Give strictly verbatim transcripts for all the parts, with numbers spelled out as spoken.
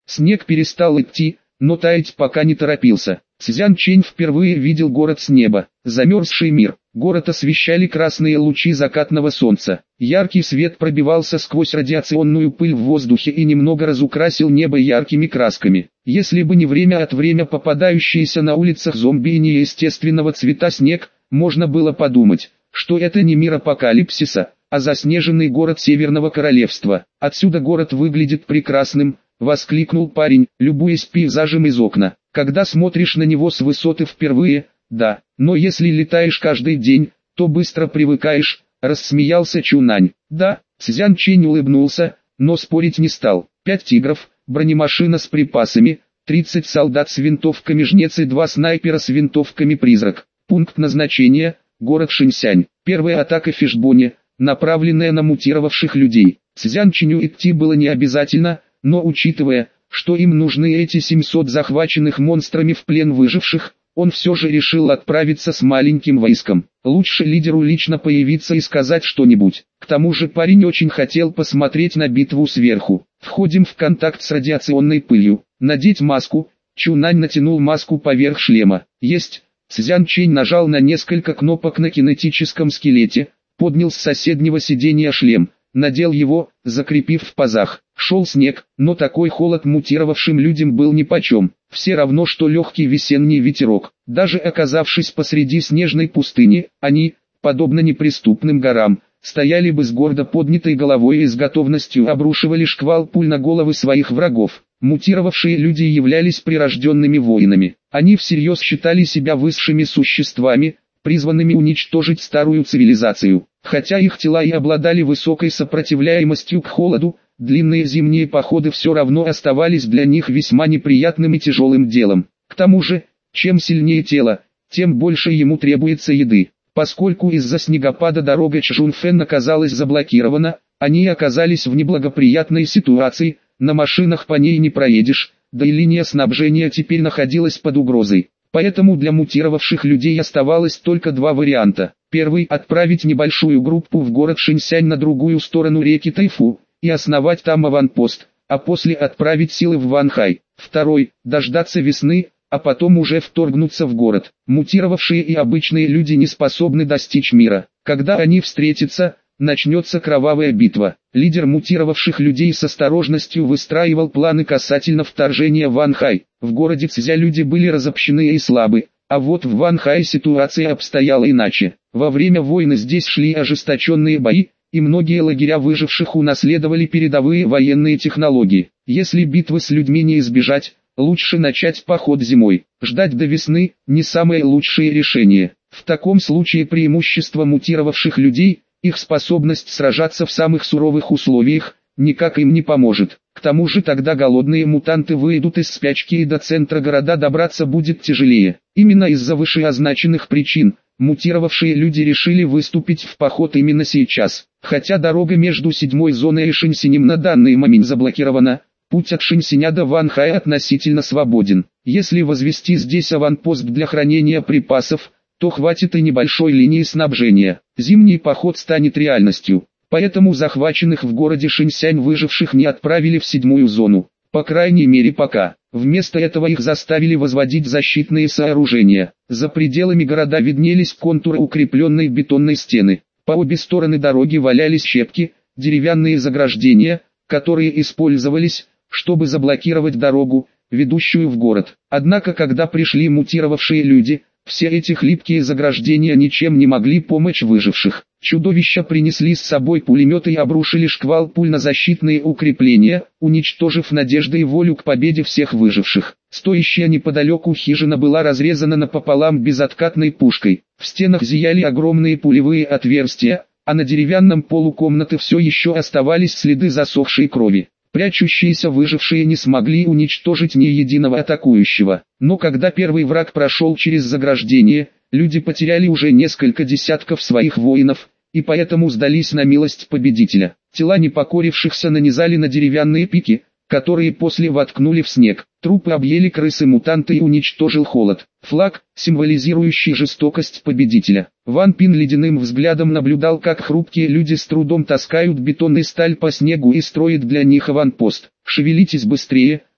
Снег перестал идти, но таять пока не торопился. Цзян Чэнь впервые видел город с неба. Замерзший мир. Город освещали красные лучи закатного солнца. Яркий свет пробивался сквозь радиационную пыль в воздухе и немного разукрасил небо яркими красками. Если бы не время от времени попадающиеся на улицах зомби и неестественного цвета снег, можно было подумать, что это не мир апокалипсиса, а заснеженный город Северного Королевства. Отсюда город выглядит прекрасным, воскликнул парень, любуясь пейзажем из окна. Когда смотришь на него с высоты впервые, да, но если летаешь каждый день, то быстро привыкаешь, рассмеялся Чунань. Да, Цзян Чэнь улыбнулся, но спорить не стал. Пять тигров, бронемашина с припасами, тридцать солдат с винтовками жнец и два снайпера с винтовками призрак. Пункт назначения – город Шинсянь. Первая атака Фишбони, направленная на мутировавших людей. Цзян Чэню идти было не обязательно, но учитывая, что им нужны эти семьсот захваченных монстрами в плен выживших, он все же решил отправиться с маленьким войском. Лучше лидеру лично появиться и сказать что-нибудь. К тому же парень очень хотел посмотреть на битву сверху. Входим в контакт с радиационной пылью. Надеть маску. Чунань натянул маску поверх шлема. Есть. Цзян Чэнь нажал на несколько кнопок на кинетическом скелете, поднял с соседнего сиденья шлем, надел его, закрепив в пазах. Шел снег, но такой холод мутировавшим людям был нипочем. Все равно, что легкий весенний ветерок. Даже оказавшись посреди снежной пустыни, они, подобно неприступным горам, стояли бы с гордо поднятой головой и с готовностью обрушивали шквал пуль на головы своих врагов. Мутировавшие люди являлись прирожденными воинами. Они всерьез считали себя высшими существами, призванными уничтожить старую цивилизацию. Хотя их тела и обладали высокой сопротивляемостью к холоду, длинные зимние походы все равно оставались для них весьма неприятным и тяжелым делом. К тому же, чем сильнее тело, тем больше ему требуется еды. Поскольку из-за снегопада дорога Чжунфэн оказалась заблокирована, они оказались в неблагоприятной ситуации, на машинах по ней не проедешь, да и линия снабжения теперь находилась под угрозой. Поэтому для мутировавших людей оставалось только два варианта. Первый – отправить небольшую группу в город Шинсянь на другую сторону реки Тайфу, и основать там аванпост, а после отправить силы в Ванхай. Второй – дождаться весны, а потом уже вторгнуться в город. Мутировавшие и обычные люди не способны достичь мира. Когда они встретятся, начнется кровавая битва. Лидер мутировавших людей с осторожностью выстраивал планы касательно вторжения в Ванхай. В городе Цзя люди были разобщены и слабы, а вот в Ванхае ситуация обстояла иначе. Во время войны здесь шли ожесточенные бои, и многие лагеря выживших унаследовали передовые военные технологии. Если битвы с людьми не избежать, лучше начать поход зимой. Ждать до весны – не самое лучшее решение. В таком случае преимущество мутировавших людей, их способность сражаться в самых суровых условиях, никак им не поможет. К тому же тогда голодные мутанты выйдут из спячки и до центра города добраться будет тяжелее. Именно из-за вышеозначенных причин, мутировавшие люди решили выступить в поход именно сейчас. Хотя дорога между седьмой зоной и Шинсинем на данный момент заблокирована, путь от Шинсиня до Ванхая относительно свободен. Если возвести здесь аванпост для хранения припасов, то хватит и небольшой линии снабжения. Зимний поход станет реальностью. Поэтому захваченных в городе Шинсянь выживших не отправили в седьмую зону. По крайней мере пока. Вместо этого их заставили возводить защитные сооружения. За пределами города виднелись контуры укрепленной бетонной стены. По обе стороны дороги валялись щепки, деревянные заграждения, которые использовались, чтобы заблокировать дорогу, ведущую в город. Однако когда пришли мутировавшие люди, все эти хлипкие заграждения ничем не могли помочь выживших. Чудовища принесли с собой пулеметы и обрушили шквал пуль на защитные укрепления, уничтожив надежды и волю к победе всех выживших. Стоящая неподалеку хижина была разрезана напополам безоткатной пушкой. В стенах зияли огромные пулевые отверстия, а на деревянном полу комнаты все еще оставались следы засохшей крови. Прячущиеся выжившие не смогли уничтожить ни единого атакующего. Но когда первый враг прошел через заграждение, люди потеряли уже несколько десятков своих воинов, и поэтому сдались на милость победителя. Тела непокорившихся нанизали на деревянные пики, которые после воткнули в снег. Трупы объели крысы-мутанты и уничтожил холод. Флаг, символизирующий жестокость победителя. Ван Пин ледяным взглядом наблюдал, как хрупкие люди с трудом таскают бетон и сталь по снегу и строят для них аванпост. «Шевелитесь быстрее»,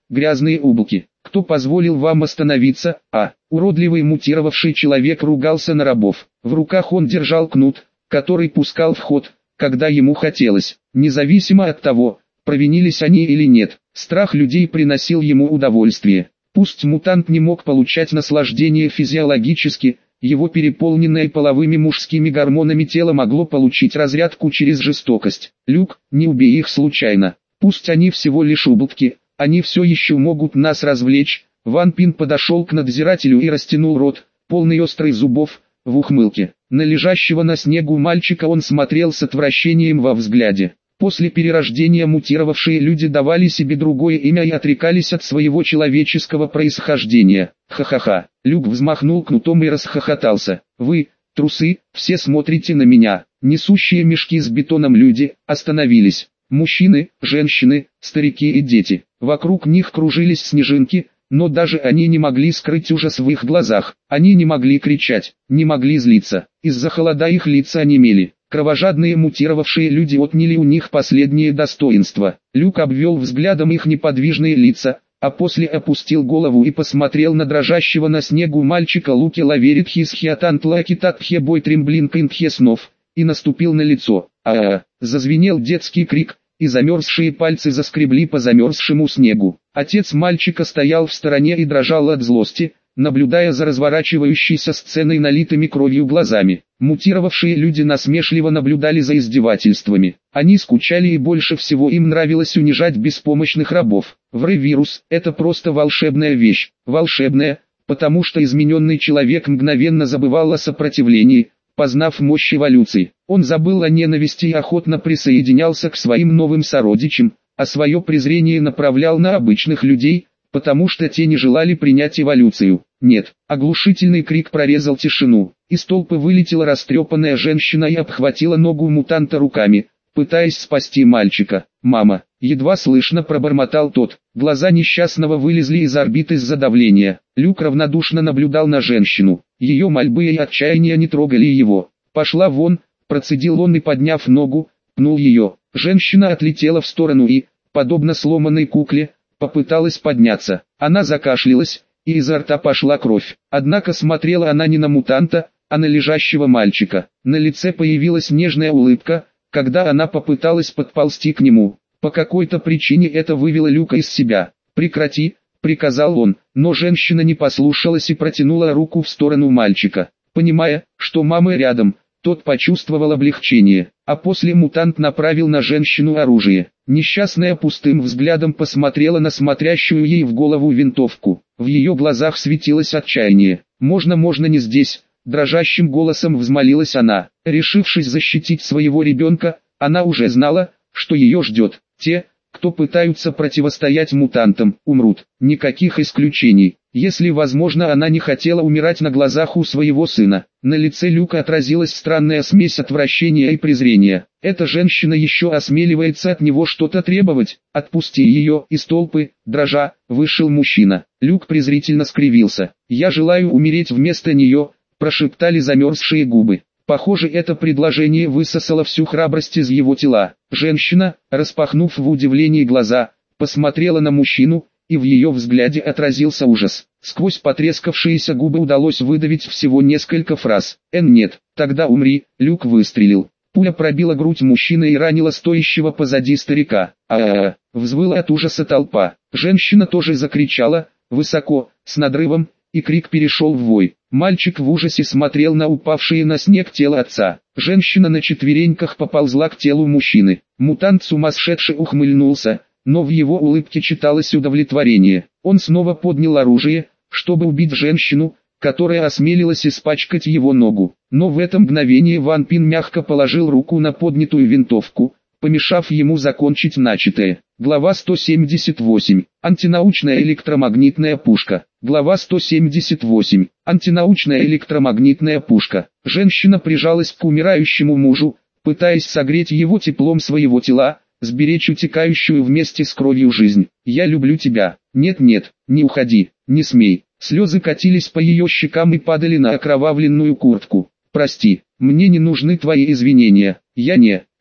грязные ублюдки. Кто позволил вам остановиться? А, уродливый мутировавший человек ругался на рабов. В руках он держал кнут, который пускал в ход, когда ему хотелось, независимо от того, провинились они или нет. Страх людей приносил ему удовольствие. Пусть мутант не мог получать наслаждение физиологически, его переполненное половыми мужскими гормонами тело могло получить разрядку через жестокость. Люк, не убей их случайно. Пусть они всего лишь ублюдки, они все еще могут нас развлечь. Ван Пин подошел к надзирателю и растянул рот, полный острых зубов, в ухмылке. На лежащего на снегу мальчика он смотрел с отвращением во взгляде. После перерождения мутировавшие люди давали себе другое имя и отрекались от своего человеческого происхождения. Ха-ха-ха. Люк взмахнул кнутом и расхохотался. Вы, трусы, все смотрите на меня. Несущие мешки с бетоном люди остановились. Мужчины, женщины, старики и дети. Вокруг них кружились снежинки, но даже они не могли скрыть ужас в их глазах. Они не могли кричать, не могли злиться. Из-за холода их лица онемели. Кровожадные мутировавшие люди отняли у них последнее достоинство. Люк обвел взглядом их неподвижные лица, а после опустил голову и посмотрел на дрожащего на снегу мальчика Луки Лаверит Хисхиатантлаки Татхе Бой Тремблинг Интхе Снов, и наступил на лицо. А-а-а, зазвенел детский крик, и замерзшие пальцы заскребли по замерзшему снегу. Отец мальчика стоял в стороне и дрожал от злости, наблюдая за разворачивающейся сценой налитыми кровью глазами. Мутировавшие люди насмешливо наблюдали за издевательствами. Они скучали и больше всего им нравилось унижать беспомощных рабов. Врэ-вирус – это просто волшебная вещь. Волшебная, потому что измененный человек мгновенно забывал о сопротивлении, познав мощь эволюции. Он забыл о ненависти и охотно присоединялся к своим новым сородичам, а свое презрение направлял на обычных людей, потому что те не желали принять эволюцию. Нет, оглушительный крик прорезал тишину. Из толпы вылетела растрепанная женщина и обхватила ногу мутанта руками, пытаясь спасти мальчика. «Мама!» — едва слышно пробормотал тот. Глаза несчастного вылезли из орбит из-за давления. Люк равнодушно наблюдал на женщину. Ее мольбы и отчаяние не трогали его. «Пошла вон!» — процедил он и, подняв ногу, пнул ее. Женщина отлетела в сторону и, подобно сломанной кукле, попыталась подняться. Она закашлялась, и изо рта пошла кровь. Однако смотрела она не на мутанта, а на лежащего мальчика. На лице появилась нежная улыбка, когда она попыталась подползти к нему. По какой-то причине это вывело Люка из себя. «Прекрати», — приказал он, но женщина не послушалась и протянула руку в сторону мальчика. Понимая, что мама рядом, тот почувствовал облегчение, а после мутант направил на женщину оружие. Несчастная пустым взглядом посмотрела на смотрящую ей в голову винтовку. В ее глазах светилось отчаяние. «Можно, можно не здесь», — дрожащим голосом взмолилась она. Решившись защитить своего ребенка, она уже знала, что ее ждет. Те, кто пытаются противостоять мутантам, умрут. Никаких исключений. Если возможно, она не хотела умирать на глазах у своего сына. На лице Люка отразилась странная смесь отвращения и презрения. Эта женщина еще осмеливается от него что-то требовать. «Отпусти ее!» Из толпы, дрожа, вышел мужчина. Люк презрительно скривился. «Я желаю умереть вместо нее», прошептали замерзшие губы. Похоже, это предложение высосало всю храбрость из его тела. Женщина, распахнув в удивлении глаза, посмотрела на мужчину, и в ее взгляде отразился ужас. Сквозь потрескавшиеся губы удалось выдавить всего несколько фраз. «Эн, нет, тогда умри», — Люк выстрелил. Пуля пробила грудь мужчины и ранила стоящего позади старика. «А-а-а!» — взвыла от ужаса толпа. Женщина тоже закричала, высоко, с надрывом, и крик перешел в вой. Мальчик в ужасе смотрел на упавшее на снег тело отца. Женщина на четвереньках поползла к телу мужчины. Мутант сумасшедший ухмыльнулся, но в его улыбке читалось удовлетворение. Он снова поднял оружие, чтобы убить женщину, которая осмелилась испачкать его ногу. Но в это мгновение Ван Пин мягко положил руку на поднятую винтовку, помешав ему закончить начатое. Глава сто семьдесят восемь. Антинаучная электромагнитная пушка. Глава сто семьдесят восемь. Антинаучная электромагнитная пушка. Женщина прижалась к умирающему мужу, пытаясь согреть его теплом своего тела, сберечь утекающую вместе с кровью жизнь. «Я люблю тебя. Нет-нет, не уходи, не смей». Слезы катились по ее щекам и падали на окровавленную куртку. «Прости, мне не нужны твои извинения. Я не,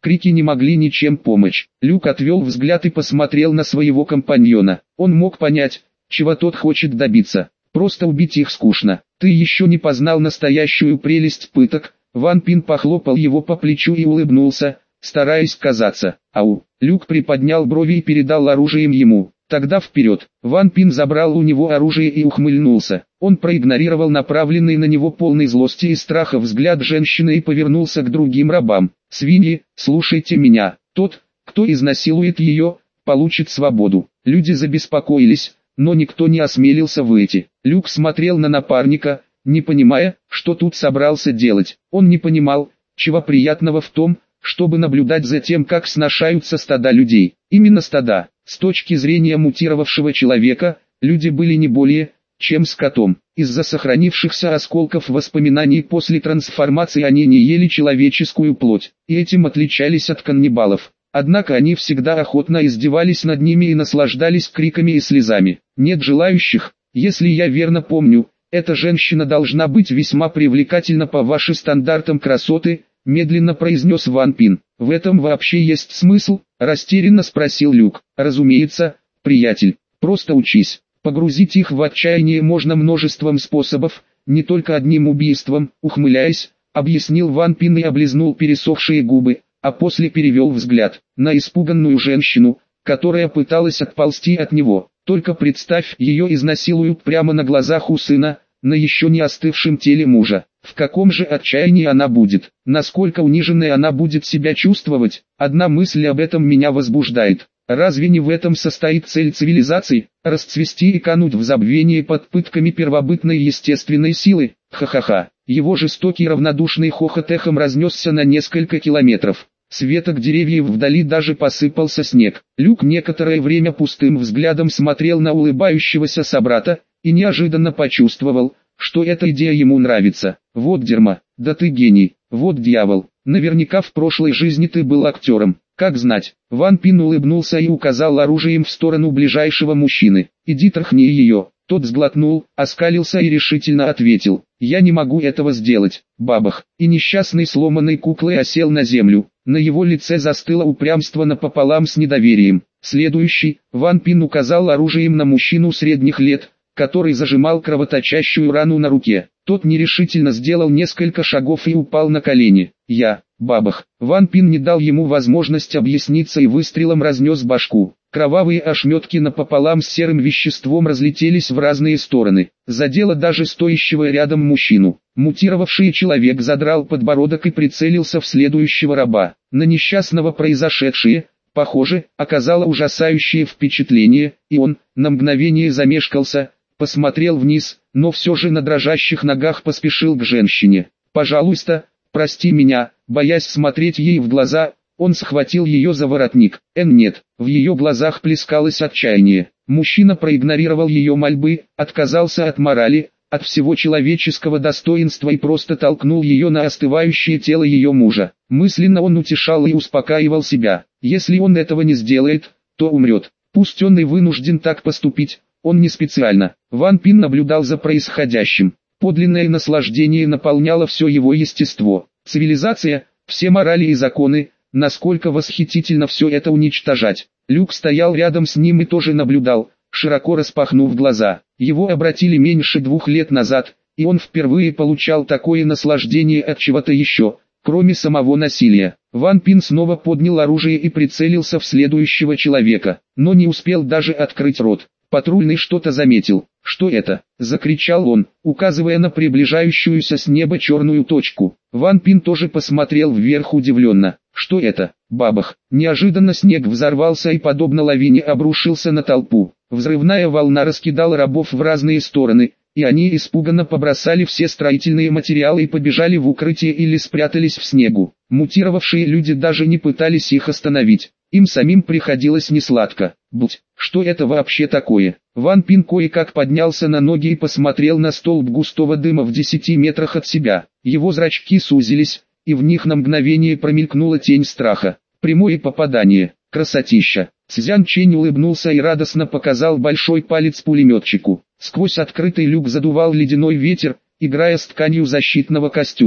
Крики не могли ничем помочь. Люк отвел взгляд и посмотрел на своего компаньона. Он мог понять, чего тот хочет добиться. Просто убить их скучно. Ты еще не познал настоящую прелесть пыток. Ван Пин похлопал его по плечу и улыбнулся, стараясь казаться. Ау. Люк приподнял брови и передал оружие ему. Тогда вперед. Ван Пин забрал у него оружие и ухмыльнулся. Он проигнорировал направленный на него полный злости и страха взгляд женщины и повернулся к другим рабам. «Свиньи, слушайте меня. Тот, кто изнасилует ее, получит свободу». Люди забеспокоились, но никто не осмелился выйти. Люк смотрел на напарника, не понимая, что тут собрался делать. Он не понимал, чего приятного в том, чтобы наблюдать за тем, как сношаются стада людей. Именно стада. С точки зрения мутировавшего человека, люди были не более, чем скотом. Из-за сохранившихся осколков воспоминаний после трансформации они не ели человеческую плоть, и этим отличались от каннибалов. Однако они всегда охотно издевались над ними и наслаждались криками и слезами. Нет желающих, если я верно помню, эта женщина должна быть весьма привлекательна по вашим стандартам красоты, медленно произнес Ван Пин. В этом вообще есть смысл? Растерянно спросил Люк. Разумеется, приятель, просто учись. Погрузить их в отчаяние можно множеством способов, не только одним убийством, ухмыляясь, объяснил Ван Пин и облизнул пересохшие губы, а после перевел взгляд на испуганную женщину, которая пыталась отползти от него. Только представь, ее изнасилуют прямо на глазах у сына, на еще не остывшем теле мужа. В каком же отчаянии она будет, насколько униженной она будет себя чувствовать, одна мысль об этом меня возбуждает. Разве не в этом состоит цель цивилизации, расцвести и кануть в забвение под пытками первобытной естественной силы? Ха-ха-ха. Его жестокий равнодушный хохот эхом разнесся на несколько километров. С веток деревьев вдали даже посыпался снег. Люк некоторое время пустым взглядом смотрел на улыбающегося собрата, и неожиданно почувствовал, что эта идея ему нравится. Вот дерьмо, да ты гений, вот дьявол, наверняка в прошлой жизни ты был актером. Как знать. Ван Пин улыбнулся и указал оружием в сторону ближайшего мужчины. «Иди трахни ее». Тот сглотнул, оскалился и решительно ответил: «Я не могу этого сделать». Бабах, и несчастный сломанной куклой осел на землю. На его лице застыло упрямство напополам с недоверием. Следующий, Ван Пин указал оружием на мужчину средних лет, который зажимал кровоточащую рану на руке. Тот нерешительно сделал несколько шагов и упал на колени. «Я». Бабах. Ван Пин не дал ему возможность объясниться и выстрелом разнес башку. Кровавые ошметки напополам с серым веществом разлетелись в разные стороны. Задело даже стоящего рядом мужчину. Мутировавший человек задрал подбородок и прицелился в следующего раба. На несчастного произошедшее, похоже, оказало ужасающее впечатление, и он, на мгновение замешкался, посмотрел вниз, но все же на дрожащих ногах поспешил к женщине. «Пожалуйста, прости меня», боясь смотреть ей в глаза, он схватил ее за воротник. Эн нет, в ее глазах плескалось отчаяние. Мужчина проигнорировал ее мольбы, отказался от морали, от всего человеческого достоинства и просто толкнул ее на остывающее тело ее мужа. Мысленно он утешал и успокаивал себя. Если он этого не сделает, то умрет. Пусть он и вынужден так поступить, он не специально. Ван Пин наблюдал за происходящим. Подлинное наслаждение наполняло все его естество. Цивилизация, все морали и законы, насколько восхитительно все это уничтожать. Люк стоял рядом с ним и тоже наблюдал, широко распахнув глаза. Его обратили меньше двух лет назад, и он впервые получал такое наслаждение от чего-то еще, кроме самого насилия. Ван Пин снова поднял оружие и прицелился в следующего человека, но не успел даже открыть рот. Патрульный что-то заметил. «Что это?» – закричал он, указывая на приближающуюся с неба черную точку. Ван Пин тоже посмотрел вверх удивленно. «Что это?» Бабах. Неожиданно снег взорвался и подобно лавине обрушился на толпу. Взрывная волна раскидала рабов в разные стороны, и они испуганно побросали все строительные материалы и побежали в укрытие или спрятались в снегу. Мутировавшие люди даже не пытались их остановить. Им самим приходилось несладко. Будь, что это вообще такое? Ван Пин кое-как поднялся на ноги и посмотрел на столб густого дыма в десяти метрах от себя. Его зрачки сузились, и в них на мгновение промелькнула тень страха. Прямое попадание. Красотища. Цзян Чэнь улыбнулся и радостно показал большой палец пулеметчику. Сквозь открытый люк задувал ледяной ветер, играя с тканью защитного костюма.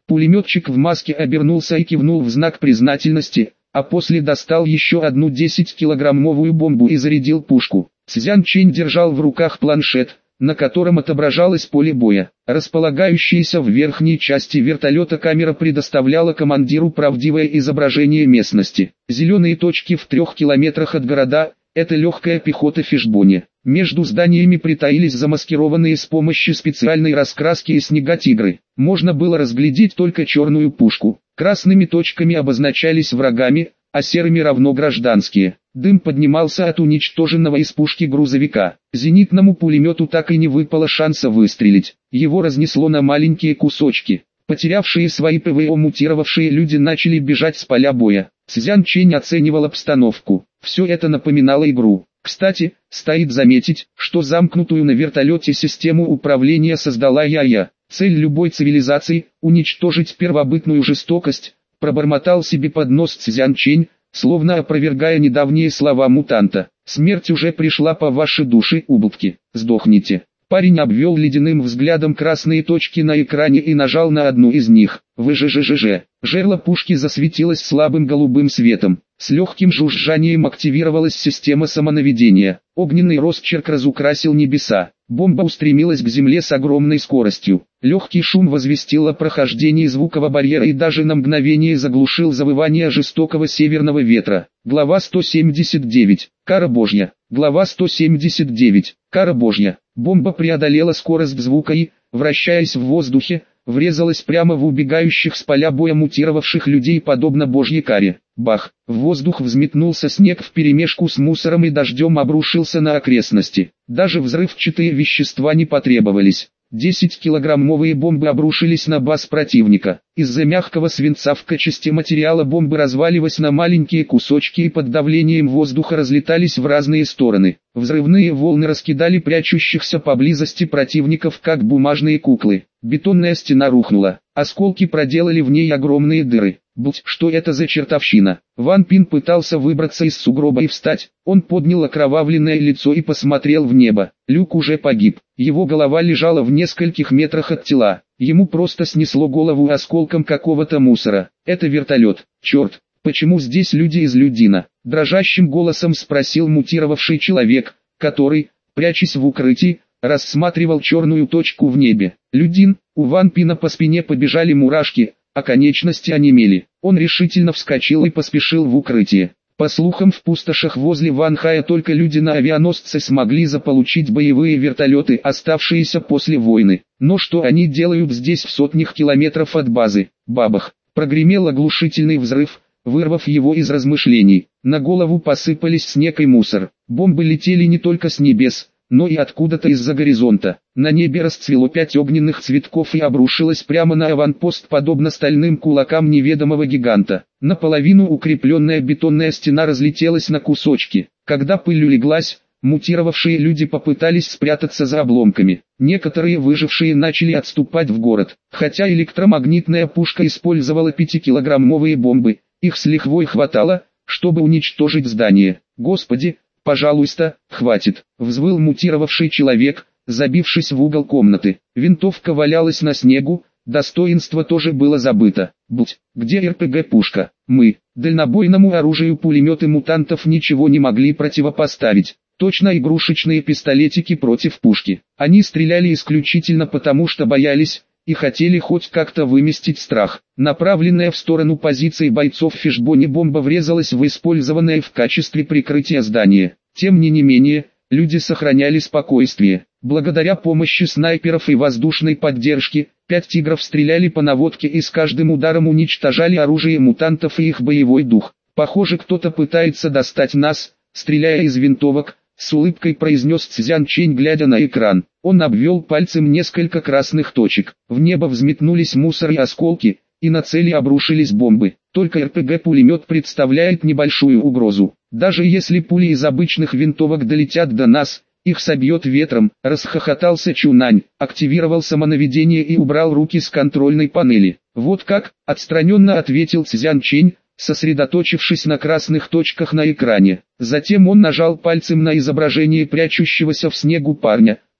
Пулеметчик в маске обернулся и кивнул в знак признательности, а после достал еще одну десятикилограммовую бомбу и зарядил пушку. Цзян Чэнь держал в руках планшет, на котором отображалось поле боя. Располагающаяся в верхней части вертолета камера предоставляла командиру правдивое изображение местности. Зеленые точки в трех километрах от города – это легкая пехота Фишбони. Между зданиями притаились замаскированные с помощью специальной раскраски и снега тигры. Можно было разглядеть только черную пушку. Красными точками обозначались врагами, а серыми равно гражданские. Дым поднимался от уничтоженного из пушки грузовика. Зенитному пулемету так и не выпало шанса выстрелить. Его разнесло на маленькие кусочки. Потерявшие свои ПВО мутировавшие люди начали бежать с поля боя. Цзян Чэнь оценивал обстановку. Все это напоминало игру. Кстати, стоит заметить, что замкнутую на вертолете систему управления создала Я-Я. Цель любой цивилизации – уничтожить первобытную жестокость, пробормотал себе под нос Цзян Чэнь, словно опровергая недавние слова мутанта. Смерть уже пришла по вашей душе, ублюдки, сдохните. Парень обвел ледяным взглядом красные точки на экране и нажал на одну из них. ВЖЖЖЖ. Жерло пушки засветилось слабым голубым светом. С легким жужжанием активировалась система самонаведения. Огненный росчерк разукрасил небеса. Бомба устремилась к земле с огромной скоростью. Легкий шум возвестил о прохождении звукового барьера и даже на мгновение заглушил завывание жестокого северного ветра. Глава сто семьдесят девять. Кара Божья. Глава сто семьдесят девять. Кара Божья. Бомба преодолела скорость звука и, вращаясь в воздухе, врезалась прямо в убегающих с поля боя мутировавших людей подобно Божьей каре. Бах! В воздух взметнулся снег вперемешку с мусором и дождем обрушился на окрестности. Даже взрывчатые вещества не потребовались. десятикилограммовые бомбы обрушились на баз противника. Из-за мягкого свинца в качестве материала бомбы разваливались на маленькие кусочки и под давлением воздуха разлетались в разные стороны. Взрывные волны раскидали прячущихся поблизости противников как бумажные куклы. Бетонная стена рухнула. Осколки проделали в ней огромные дыры. Будь, что это за чертовщина? Ван Пин пытался выбраться из сугроба и встать. Он поднял окровавленное лицо и посмотрел в небо. Люк уже погиб. Его голова лежала в нескольких метрах от тела. Ему просто снесло голову осколком какого-то мусора. Это вертолет. Черт, почему здесь люди из Людина? Дрожащим голосом спросил мутировавший человек, который, прячась в укрытии, рассматривал черную точку в небе. Людин, у Ван Пина по спине побежали мурашки, а конечности онемели. Он решительно вскочил и поспешил в укрытие. По слухам, в пустошах возле Ванхая только люди на авианосце смогли заполучить боевые вертолеты, оставшиеся после войны. Но что они делают здесь в сотнях километров от базы? Бабах! Прогремел оглушительный взрыв, вырвав его из размышлений. На голову посыпались снег и мусор. Бомбы летели не только с небес, но и откуда-то из-за горизонта. На небе расцвело пять огненных цветков и обрушилось прямо на аванпост подобно стальным кулакам неведомого гиганта. Наполовину укрепленная бетонная стена разлетелась на кусочки. Когда пыль улеглась, мутировавшие люди попытались спрятаться за обломками. Некоторые выжившие начали отступать в город. Хотя электромагнитная пушка использовала пятикилограммовые бомбы, их с лихвой хватало, чтобы уничтожить здание. Господи! «Пожалуйста, хватит», — взвыл мутировавший человек, забившись в угол комнаты. Винтовка валялась на снегу, достоинство тоже было забыто. Будь, где эр пэ гэ-пушка? Мы, дальнобойному оружию пулеметы мутантов ничего не могли противопоставить. Точно игрушечные пистолетики против пушки. Они стреляли исключительно потому, что боялись, и хотели хоть как-то выместить страх. Направленная в сторону позиций бойцов Фишбони бомба врезалась в использованное в качестве прикрытия здание. Тем не менее, люди сохраняли спокойствие. Благодаря помощи снайперов и воздушной поддержки, пять тигров стреляли по наводке и с каждым ударом уничтожали оружие мутантов и их боевой дух. Похоже, кто-то пытается достать нас, стреляя из винтовок, с улыбкой произнес Цзян Чэнь, глядя на экран. Он обвел пальцем несколько красных точек. В небо взметнулись мусор и осколки, и на цели обрушились бомбы. Только эр пэ гэ-пулемет представляет небольшую угрозу. Даже если пули из обычных винтовок долетят до нас, их собьет ветром, расхохотался Чунань, активировал самонаведение и убрал руки с контрольной панели. Вот как, отстраненно ответил Цзян Чэнь, сосредоточившись на красных точках на экране. Затем он нажал пальцем на изображение прячущегося в снегу парня,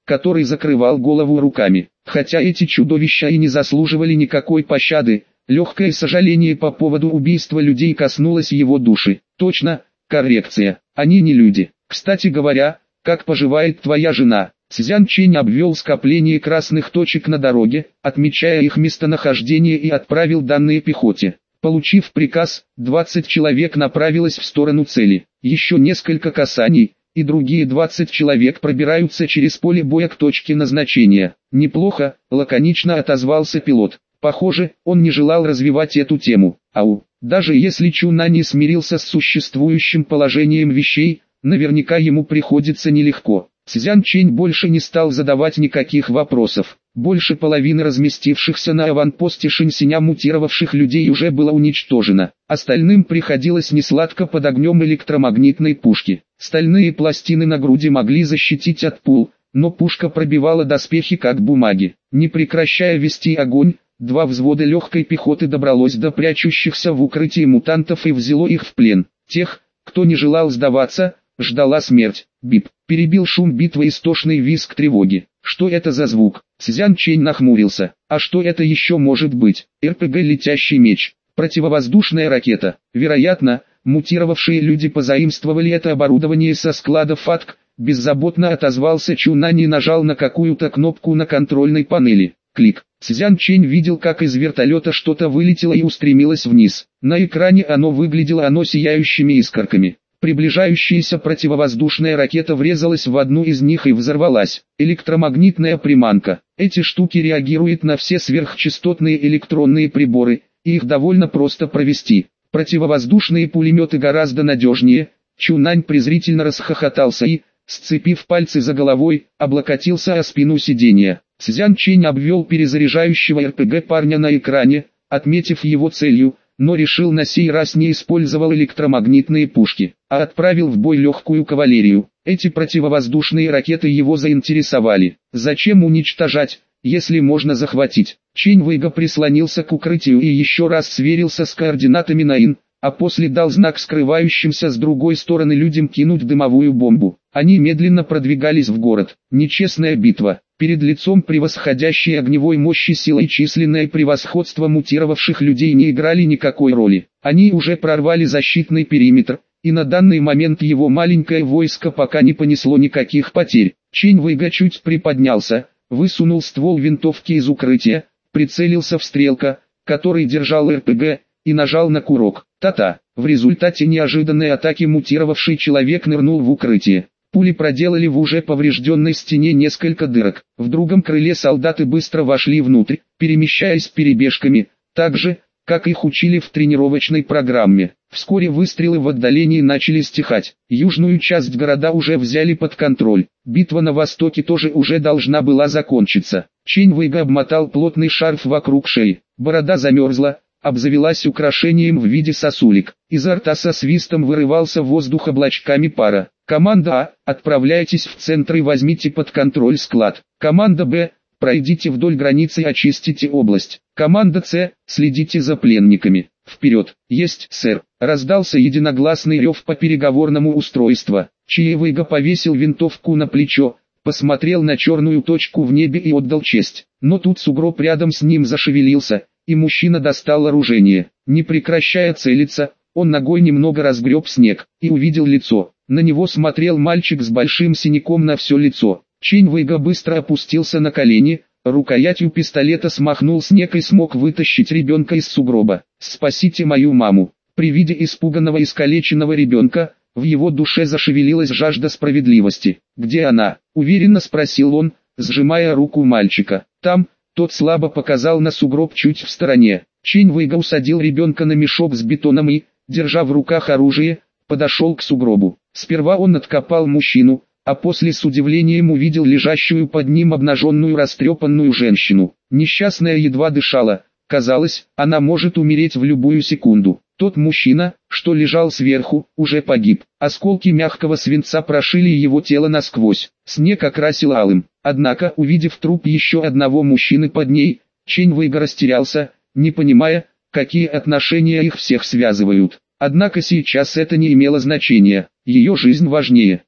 который закрывал голову руками. Хотя эти чудовища и не заслуживали никакой пощады, легкое сожаление по поводу убийства людей коснулось его души. Точно, коррекция, они не люди. Кстати говоря, как поживает твоя жена? Цзян Чэнь обвел скопление красных точек на дороге, отмечая их местонахождение, и отправил данные пехоте. Получив приказ, двадцать человек направилось в сторону цели. Еще несколько касаний, и другие двадцать человек пробираются через поле боя к точке назначения. Неплохо, лаконично отозвался пилот. Похоже, он не желал развивать эту тему. Ау, даже если Чуна не смирился с существующим положением вещей, наверняка ему приходится нелегко. Цзян Чэнь больше не стал задавать никаких вопросов. Больше половины разместившихся на аванпосте Шинсиня мутировавших людей уже было уничтожено. Остальным приходилось несладко под огнем электромагнитной пушки. Стальные пластины на груди могли защитить от пуль, но пушка пробивала доспехи как бумаги. Не прекращая вести огонь, два взвода легкой пехоты добралось до прячущихся в укрытии мутантов и взяло их в плен. Тех, кто не желал сдаваться, ждала смерть. Бип. Перебил шум битвы истошный визг тревоги. Что это за звук? Цзян Чэнь нахмурился. А что это еще может быть? РПГ «Летящий меч». Противовоздушная ракета. Вероятно, мутировавшие люди позаимствовали это оборудование со склада ФАТК. Беззаботно отозвался Чунань и нажал на какую-то кнопку на контрольной панели. Клик. Цзян Чэнь видел, как из вертолета что-то вылетело и устремилось вниз. На экране оно выглядело оно сияющими искорками. Приближающаяся противовоздушная ракета врезалась в одну из них и взорвалась. Электромагнитная приманка. Эти штуки реагируют на все сверхчастотные электронные приборы, и их довольно просто провести. Противовоздушные пулеметы гораздо надежнее. Чунань презрительно расхохотался и, сцепив пальцы за головой, облокотился о спину сиденья. Цзян Чэнь обвел перезаряжающего РПГ парня на экране, отметив его целью, но решил на сей раз не использовал электромагнитные пушки, а отправил в бой легкую кавалерию. Эти противовоздушные ракеты его заинтересовали. Зачем уничтожать, если можно захватить? Чэнь Вэйга прислонился к укрытию и еще раз сверился с координатами на Ин, а после дал знак скрывающимся с другой стороны людям кинуть дымовую бомбу. Они медленно продвигались в город. Нечестная битва. Перед лицом превосходящей огневой мощи силы и численное превосходство мутировавших людей не играли никакой роли. Они уже прорвали защитный периметр, и на данный момент его маленькое войско пока не понесло никаких потерь. Чэнь Вэйга чуть приподнялся, высунул ствол винтовки из укрытия, прицелился в стрелка, который держал РПГ, и нажал на курок. Та-та. В результате неожиданной атаки мутировавший человек нырнул в укрытие. Пули проделали в уже поврежденной стене несколько дырок. В другом крыле солдаты быстро вошли внутрь, перемещаясь перебежками, так же, как их учили в тренировочной программе. Вскоре выстрелы в отдалении начали стихать. Южную часть города уже взяли под контроль. Битва на востоке тоже уже должна была закончиться. Чэнь Вэйга обмотал плотный шарф вокруг шеи. Борода замерзла, обзавелась украшением в виде сосулек. Изо рта со свистом вырывался воздух облачками пара. Команда А, отправляйтесь в центр и возьмите под контроль склад. Команда Б, пройдите вдоль границы и очистите область. Команда С, следите за пленниками. Вперед! Есть, сэр! Раздался единогласный рев по переговорному устройству. Чэнь Вэйга повесил винтовку на плечо, посмотрел на черную точку в небе и отдал честь. Но тут сугроб рядом с ним зашевелился, и мужчина достал оружие. Не прекращая целиться, он ногой немного разгреб снег и увидел лицо. На него смотрел мальчик с большим синяком на все лицо. Чэнь Вэйга быстро опустился на колени, рукоятью пистолета смахнул снег и смог вытащить ребенка из сугроба. «Спасите мою маму!» При виде испуганного искалеченного ребенка, в его душе зашевелилась жажда справедливости. «Где она?» – уверенно спросил он, сжимая руку мальчика. «Там». Тот слабо показал на сугроб чуть в стороне. Чэнь Вэйга усадил ребенка на мешок с бетоном и, держа в руках оружие, подошел к сугробу. Сперва он откопал мужчину, а после с удивлением увидел лежащую под ним обнаженную растрепанную женщину. Несчастная едва дышала, казалось, она может умереть в любую секунду. Тот мужчина, что лежал сверху, уже погиб. Осколки мягкого свинца прошили его тело насквозь. Снег окрасил алым. Однако, увидев труп еще одного мужчины под ней, Чэнь Вэйга растерялся, не понимая, какие отношения их всех связывают. Однако сейчас это не имело значения. Ее жизнь важнее.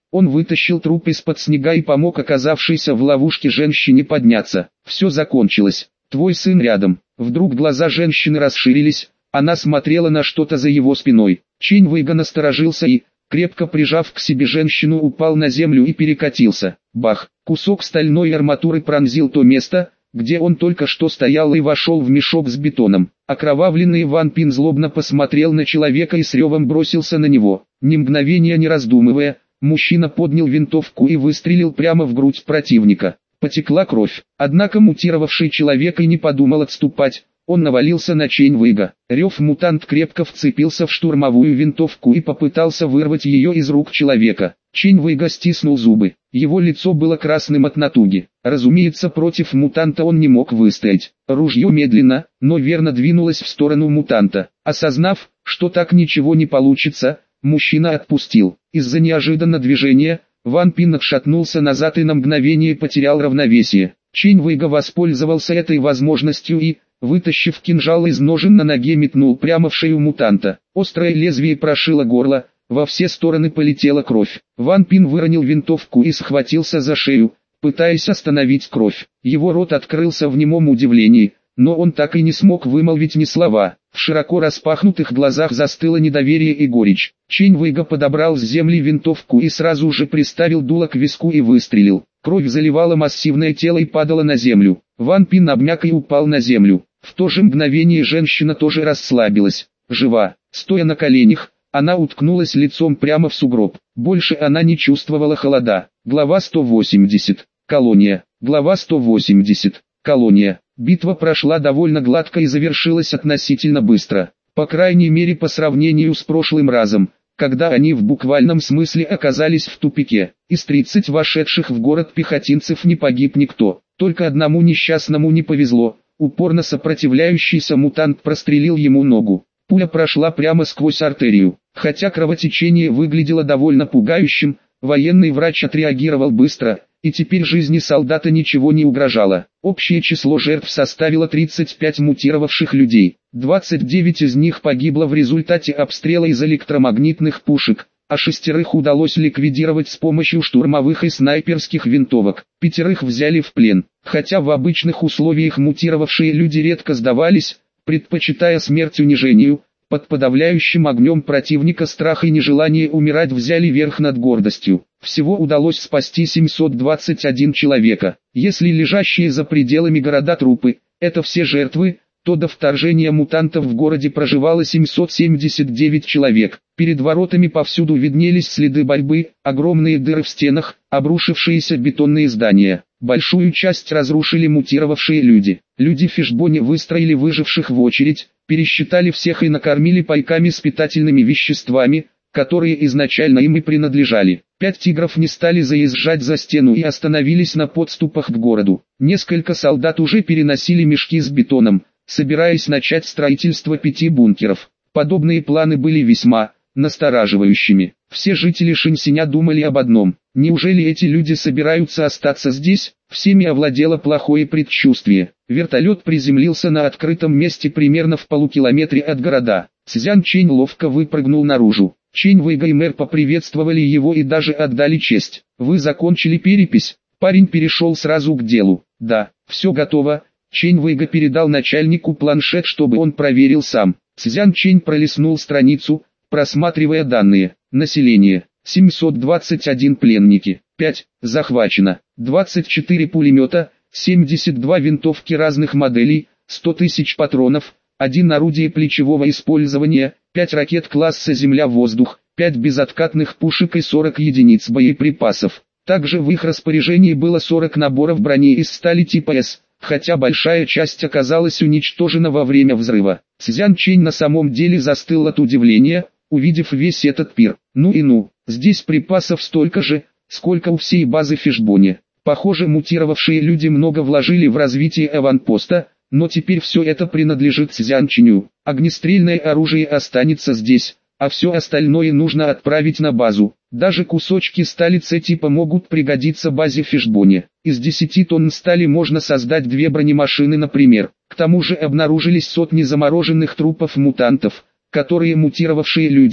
Он вытащил труп из-под снега и помог оказавшейся в ловушке женщине подняться. Все закончилось. Твой сын рядом. Вдруг глаза женщины расширились, она смотрела на что-то за его спиной. Чень Вэйга насторожился и, крепко прижав к себе женщину, упал на землю и перекатился. Бах! Кусок стальной арматуры пронзил то место, где он только что стоял, и вошел в мешок с бетоном. Окровавленный Ван Пин злобно посмотрел на человека и с ревом бросился на него. Ни мгновения не раздумывая, мужчина поднял винтовку и выстрелил прямо в грудь противника. Потекла кровь, однако мутировавший человек и не подумал отступать. Он навалился на Чень Вэйга. Рев-мутант крепко вцепился в штурмовую винтовку и попытался вырвать ее из рук человека. Чень Вэйга стиснул зубы. Его лицо было красным от натуги. Разумеется, против мутанта он не мог выстоять. Ружье медленно, но верно двинулось в сторону мутанта. Осознав, что так ничего не получится, мужчина отпустил. Из-за неожиданного движения, Ван Пин отшатнулся назад и на мгновение потерял равновесие. Чень Вэйга воспользовался этой возможностью и, вытащив кинжал из ножен на ноге, метнул прямо в шею мутанта. Острое лезвие прошило горло, во все стороны полетела кровь. Ван Пин выронил винтовку и схватился за шею, пытаясь остановить кровь. Его рот открылся в немом удивлении, но он так и не смог вымолвить ни слова. В широко распахнутых глазах застыло недоверие и горечь. Чень Вэйга подобрал с земли винтовку и сразу же приставил дуло к виску и выстрелил. Кровь заливала массивное тело и падала на землю. Ван Пин обмяк и упал на землю. В то же мгновение женщина тоже расслабилась. Жива. Стоя на коленях, она уткнулась лицом прямо в сугроб. Больше она не чувствовала холода. Глава сто восемьдесят. Колония. Глава сто восемьдесят. Колония. Битва прошла довольно гладко и завершилась относительно быстро. По крайней мере по сравнению с прошлым разом, когда они в буквальном смысле оказались в тупике. Из тридцати вошедших в город пехотинцев не погиб никто. Только одному несчастному не повезло. Упорно сопротивляющийся мутант прострелил ему ногу. Пуля прошла прямо сквозь артерию. Хотя кровотечение выглядело довольно пугающим, военный врач отреагировал быстро, и теперь жизни солдата ничего не угрожало. Общее число жертв составило тридцать пять мутировавших людей. двадцать девять из них погибло в результате обстрела из электромагнитных пушек, а шестерых удалось ликвидировать с помощью штурмовых и снайперских винтовок. Пятерых взяли в плен. Хотя в обычных условиях мутировавшие люди редко сдавались, предпочитая смерть унижению, под подавляющим огнем противника страх и нежелание умирать взяли верх над гордостью. Всего удалось спасти семьсот двадцать один человека. Если лежащие за пределами города трупы – это все жертвы, то до вторжения мутантов в городе проживало семьсот семьдесят девять человек. Перед воротами повсюду виднелись следы борьбы, огромные дыры в стенах, обрушившиеся бетонные здания. Большую часть разрушили мутировавшие люди. Люди Фишбони выстроили выживших в очередь, пересчитали всех и накормили пайками с питательными веществами, которые изначально им и принадлежали. Пять тигров не стали заезжать за стену и остановились на подступах к городу. Несколько солдат уже переносили мешки с бетоном, собираясь начать строительство пяти бункеров. Подобные планы были весьма настораживающими. Все жители Шэньсиня думали об одном: неужели эти люди собираются остаться здесь? Всеми овладело плохое предчувствие. Вертолет приземлился на открытом месте примерно в полукилометре от города. Цзян Чэнь ловко выпрыгнул наружу. Чень Вэйга и мэр поприветствовали его и даже отдали честь. «Вы закончили перепись?» Парень перешел сразу к делу. «Да, все готово». Чень Вэйга передал начальнику планшет, чтобы он проверил сам. Цзян Чэнь пролистнул страницу, просматривая данные. Население: семьсот двадцать один пленники, пять захвачено, двадцать четыре пулемета, семьдесят два винтовки разных моделей, сто тысяч патронов, один орудие плечевого использования, пять ракет класса земля-воздух, пять безоткатных пушек и сорок единиц боеприпасов. Также в их распоряжении было сорок наборов брони из стали типа С, хотя большая часть оказалась уничтожена во время взрыва. Цзян Чэнь на самом деле застыл от удивления, увидев весь этот пир. Ну и ну, здесь припасов столько же, сколько у всей базы Фишбони. Похоже, мутировавшие люди много вложили в развитие аванпоста, но теперь все это принадлежит Цзян Чэню. Огнестрельное оружие останется здесь, а все остальное нужно отправить на базу. Даже кусочки стали С-типа могут пригодиться базе Фишбони. Из десяти тонн стали можно создать две бронемашины, например. К тому же обнаружились сотни замороженных трупов мутантов, которые мутировавшие люди,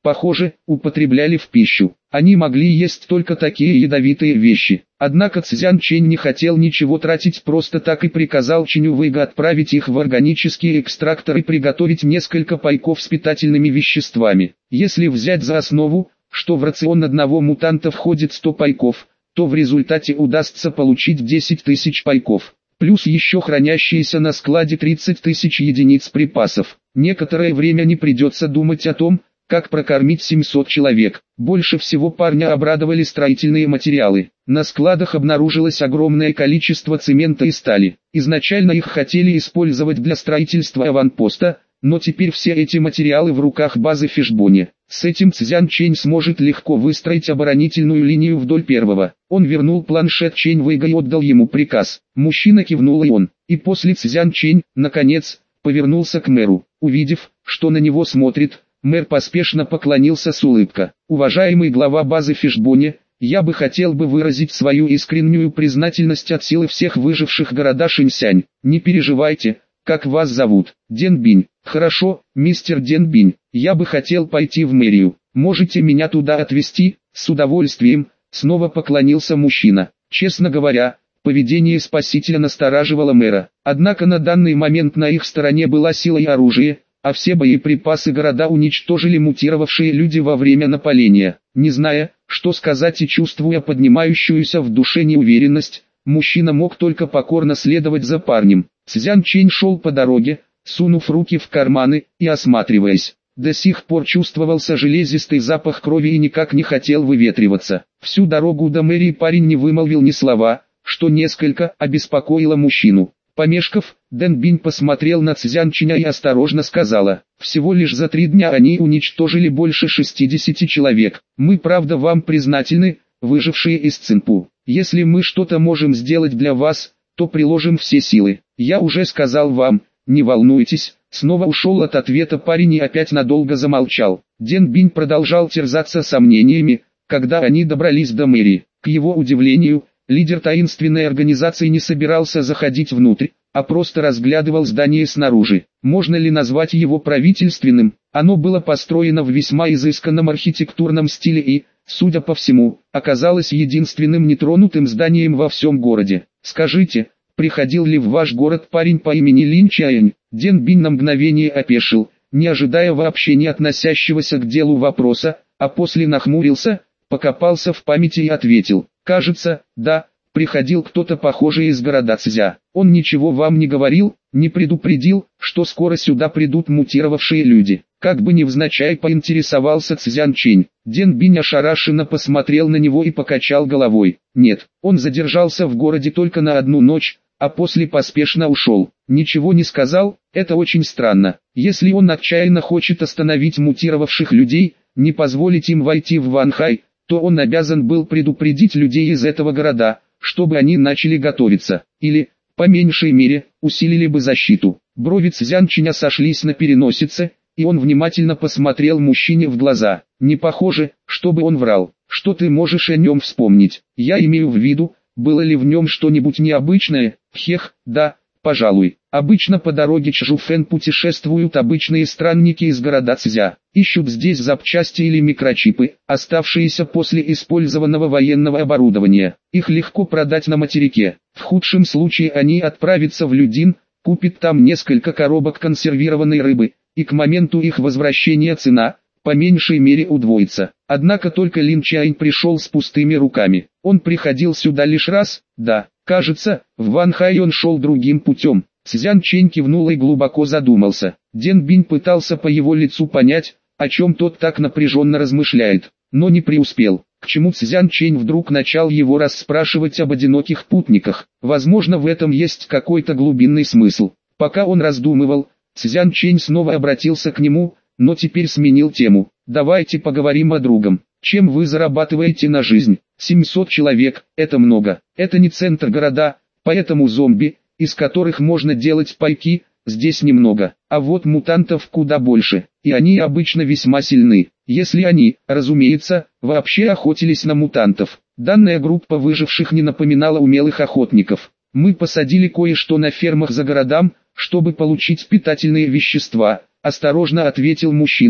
похоже, употребляли в пищу. Они могли есть только такие ядовитые вещи. Однако Цзян Чэнь не хотел ничего тратить просто так и приказал Чиню Вэйга отправить их в органические экстракторы и приготовить несколько пайков с питательными веществами. Если взять за основу, что в рацион одного мутанта входит сто пайков, то в результате удастся получить десять тысяч пайков. Плюс еще хранящиеся на складе тридцать тысяч единиц припасов. Некоторое время не придется думать о том, как прокормить семьсот человек. Больше всего парня обрадовали строительные материалы. На складах обнаружилось огромное количество цемента и стали. Изначально их хотели использовать для строительства аванпоста, но теперь все эти материалы в руках базы Фишбони. С этим Цзян Чэнь сможет легко выстроить оборонительную линию вдоль первого. Он вернул планшет Чэнь Вэйга и отдал ему приказ. Мужчина кивнул и он. И после Цзян Чэнь, наконец, повернулся к мэру. Увидев, что на него смотрит, мэр поспешно поклонился с улыбкой. «Уважаемый глава базы Фишбони, я бы хотел бы выразить свою искреннюю признательность от силы всех выживших города Шинсянь. Не переживайте, как вас зовут?» «Ден Бинь». «Хорошо, мистер Ден Бинь, я бы хотел пойти в мэрию. Можете меня туда отвезти?» «С удовольствием», снова поклонился мужчина. Честно говоря, поведение спасителя настораживало мэра. Однако на данный момент на их стороне была сила и оружие, а все боеприпасы города уничтожили мутировавшие люди во время нападения. Не зная, что сказать и чувствуя поднимающуюся в душе неуверенность, мужчина мог только покорно следовать за парнем. Цзян Чэнь шел по дороге, сунув руки в карманы и осматриваясь. До сих пор чувствовался железистый запах крови и никак не хотел выветриваться. Всю дорогу до мэрии парень не вымолвил ни слова, что несколько обеспокоило мужчину. Помешков, Дэн Бинь посмотрел на Цзян Чэня и осторожно сказала: «Всего лишь за три дня они уничтожили больше шестидесяти человек. Мы правда вам признательны, выжившие из Цинпу. Если мы что-то можем сделать для вас, то приложим все силы. Я уже сказал вам, не волнуйтесь». Снова ушел от ответа парень и опять надолго замолчал. Дэн Бинь продолжал терзаться сомнениями, когда они добрались до мэрии. К его удивлению, лидер таинственной организации не собирался заходить внутрь, а просто разглядывал здание снаружи. Можно ли назвать его правительственным? Оно было построено в весьма изысканном архитектурном стиле и, судя по всему, оказалось единственным нетронутым зданием во всем городе. «Скажите, приходил ли в ваш город парень по имени Лин Чаянь?» Дэн Бинь на мгновение опешил, не ожидая вообще не относящегося к делу вопроса, а после нахмурился, покопался в памяти и ответил: «Кажется, да, приходил кто-то похожий из города Цзя. Он ничего вам не говорил, не предупредил, что скоро сюда придут мутировавшие люди?» Как бы невзначай поинтересовался Цзян Чэнь. Дэн Бинь ошарашенно посмотрел на него и покачал головой. «Нет, он задержался в городе только на одну ночь, а после поспешно ушел. Ничего не сказал, это очень странно. Если он отчаянно хочет остановить мутировавших людей, не позволить им войти в Ванхай, то он обязан был предупредить людей из этого города, чтобы они начали готовиться, или, по меньшей мере, усилили бы защиту». Брови Цзян Чэня сошлись на переносице, и он внимательно посмотрел мужчине в глаза. «Не похоже, чтобы он врал. Что ты можешь о нем вспомнить? Я имею в виду, было ли в нем что-нибудь необычное?» «Хех, да, пожалуй. Обычно по дороге Чжуфэн путешествуют обычные странники из города Цзя. Ищут здесь запчасти или микрочипы, оставшиеся после использованного военного оборудования. Их легко продать на материке. В худшем случае они отправятся в Людин, купят там несколько коробок консервированной рыбы, и к моменту их возвращения цена, по меньшей мере, удвоится. Однако только Лин Чаянь пришел с пустыми руками. Он приходил сюда лишь раз, да, кажется, в Ванхай он шел другим путем». Цзян Чэнь кивнул и глубоко задумался. Дэн Бинь пытался по его лицу понять, о чем тот так напряженно размышляет, но не преуспел. К чему Цзян Чэнь вдруг начал его расспрашивать об одиноких путниках? Возможно, в этом есть какой-то глубинный смысл. Пока он раздумывал, Цзян Чэнь снова обратился к нему, но теперь сменил тему. «Давайте поговорим о другом. Чем вы зарабатываете на жизнь?» семьсот человек, это много. Это не центр города, поэтому зомби, из которых можно делать пайки, здесь немного. А вот мутантов куда больше, и они обычно весьма сильны. Если они, разумеется, вообще охотились на мутантов. Данная группа выживших не напоминала умелых охотников. «Мы посадили кое-что на фермах за городом, чтобы получить питательные вещества», осторожно ответил мужчина,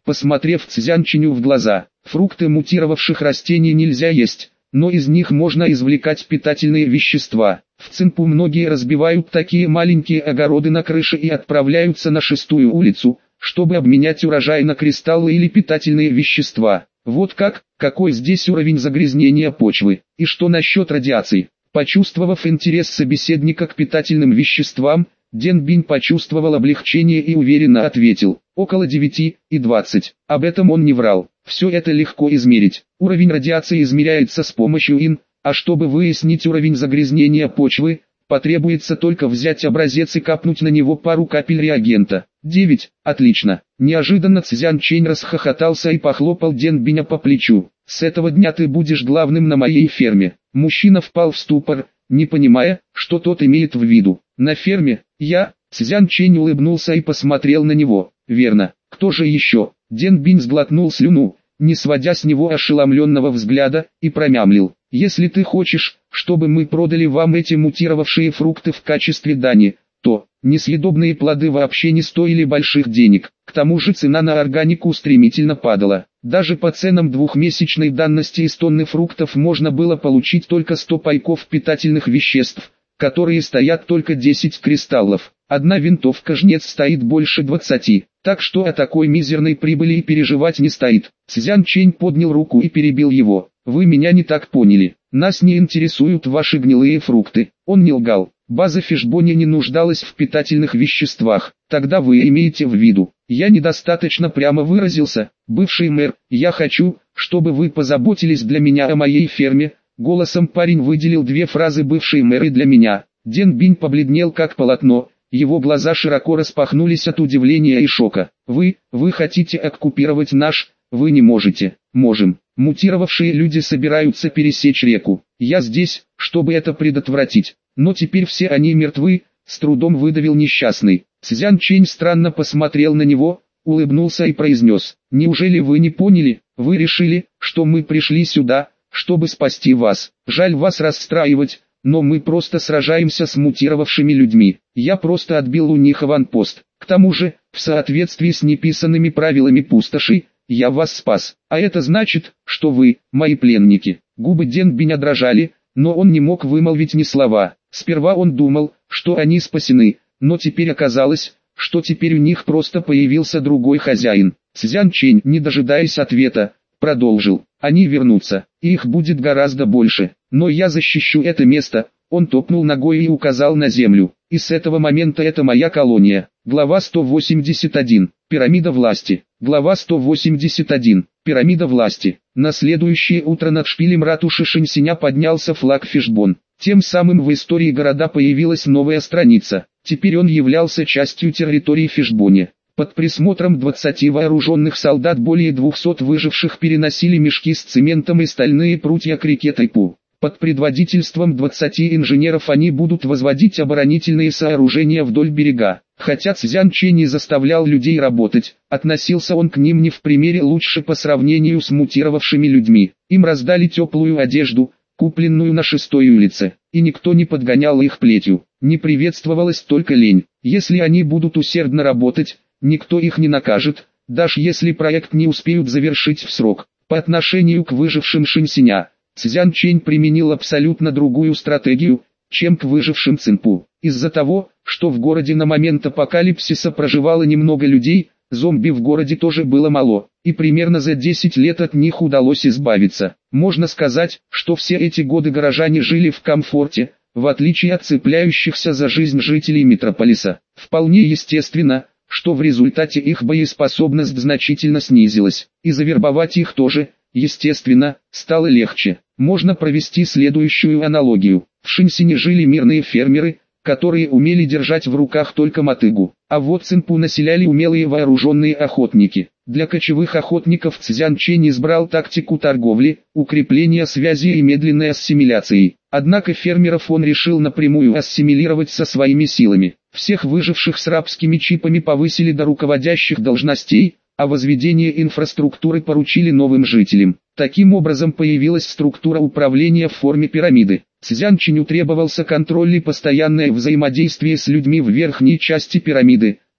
посмотрев Цзянчиню в глаза. Фрукты мутировавших растений нельзя есть, но из них можно извлекать питательные вещества. В Цинпу многие разбивают такие маленькие огороды на крыше и отправляются на шестую улицу, чтобы обменять урожай на кристаллы или питательные вещества. Вот как, какой здесь уровень загрязнения почвы, и что насчет радиации? Почувствовав интерес собеседника к питательным веществам, Дэн Бинь почувствовал облегчение и уверенно ответил: около девяти и двадцати. Об этом он не врал. Все это легко измерить. Уровень радиации измеряется с помощью ин, а чтобы выяснить уровень загрязнения почвы, потребуется только взять образец и капнуть на него пару капель реагента. девять. Отлично. Неожиданно Цзянчень расхохотался и похлопал Дэн Биня по плечу. С этого дня ты будешь главным на моей ферме. Мужчина впал в ступор, не понимая, что тот имеет в виду. На ферме? Я? Цзянчень улыбнулся и посмотрел на него. Верно. Кто же еще? Дэн Бинь сглотнул слюну, не сводя с него ошеломленного взгляда, и промямлил: если ты хочешь, чтобы мы продали вам эти мутировавшие фрукты в качестве дани, то несъедобные плоды вообще не стоили больших денег. К тому же цена на органику стремительно падала. Даже по ценам двухмесячной давности из тонны фруктов можно было получить только сто пайков питательных веществ, которые стоят только десять кристаллов. Одна винтовка жнец стоит больше двадцати, так что о такой мизерной прибыли и переживать не стоит. Цзянчень поднял руку и перебил его. Вы меня не так поняли. Нас не интересуют ваши гнилые фрукты. Он не лгал. База Фишбони не нуждалась в питательных веществах. Тогда вы имеете в виду: я недостаточно прямо выразился. Бывший мэр, я хочу, чтобы вы позаботились для меня о моей ферме. Голосом парень выделил две фразы «бывший мэр» и «для меня». Дэн Бинь побледнел как полотно. Его глаза широко распахнулись от удивления и шока. Вы, вы хотите оккупировать наш... Вы не можете. Можем. Мутировавшие люди собираются пересечь реку. Я здесь, чтобы это предотвратить. Но теперь все они мертвы, с трудом выдавил несчастный. Цзянчень странно посмотрел на него, улыбнулся и произнес: неужели вы не поняли? Вы решили, что мы пришли сюда, чтобы спасти вас. Жаль вас расстраивать, но мы просто сражаемся с мутировавшими людьми. Я просто отбил у них аванпост. К тому же, в соответствии с неписанными правилами пустоши, я вас спас. А это значит, что вы, мои пленники. Губы Дэн Биня дрожали, но он не мог вымолвить ни слова. Сперва он думал, что они спасены, но теперь оказалось, что теперь у них просто появился другой хозяин. Цзянчень, не дожидаясь ответа, продолжил: они вернутся, и их будет гораздо больше, но я защищу это место. Он топнул ногой и указал на землю. И с этого момента это моя колония. Глава сто восемьдесят один. Пирамида власти. Глава сто восемьдесят один. Пирамида власти. На следующее утро над шпилем ратуши Шэньсиня поднялся флаг Фишбон. Тем самым в истории города появилась новая страница. Теперь он являлся частью территории Фишбони. Под присмотром двадцати вооруженных солдат более двухсот выживших переносили мешки с цементом и стальные прутья к реке Тайпу. Под предводительством двадцати инженеров они будут возводить оборонительные сооружения вдоль берега. Хотя Цзянчень не заставлял людей работать, относился он к ним не в примере лучше по сравнению с мутировавшими людьми. Им раздали теплую одежду, купленную на шестой улице, и никто не подгонял их плетью. Не приветствовалась только лень. Если они будут усердно работать, никто их не накажет, даже если проект не успеют завершить в срок. По отношению к выжившим Шэньсиня, Цзянчень применил абсолютно другую стратегию, чем к выжившим Цинпу. Из-за того, что в городе на момент апокалипсиса проживало немного людей, зомби в городе тоже было мало, и примерно за десять лет от них удалось избавиться. Можно сказать, что все эти годы горожане жили в комфорте, в отличие от цепляющихся за жизнь жителей метрополиса. Вполне естественно, что в результате их боеспособность значительно снизилась, и завербовать их тоже, естественно, стало легче. Можно провести следующую аналогию. В Шэньсине жили мирные фермеры, которые умели держать в руках только мотыгу, а вот Цинпу населяли умелые вооруженные охотники. Для кочевых охотников Цзянчень избрал тактику торговли, укрепления связи и медленной ассимиляции. Однако фермеров он решил напрямую ассимилировать со своими силами. Всех выживших с рабскими чипами повысили до руководящих должностей, а возведение инфраструктуры поручили новым жителям. Таким образом появилась структура управления в форме пирамиды. Цзянченю требовался контроль и постоянное взаимодействие с людьми в верхней части пирамиды,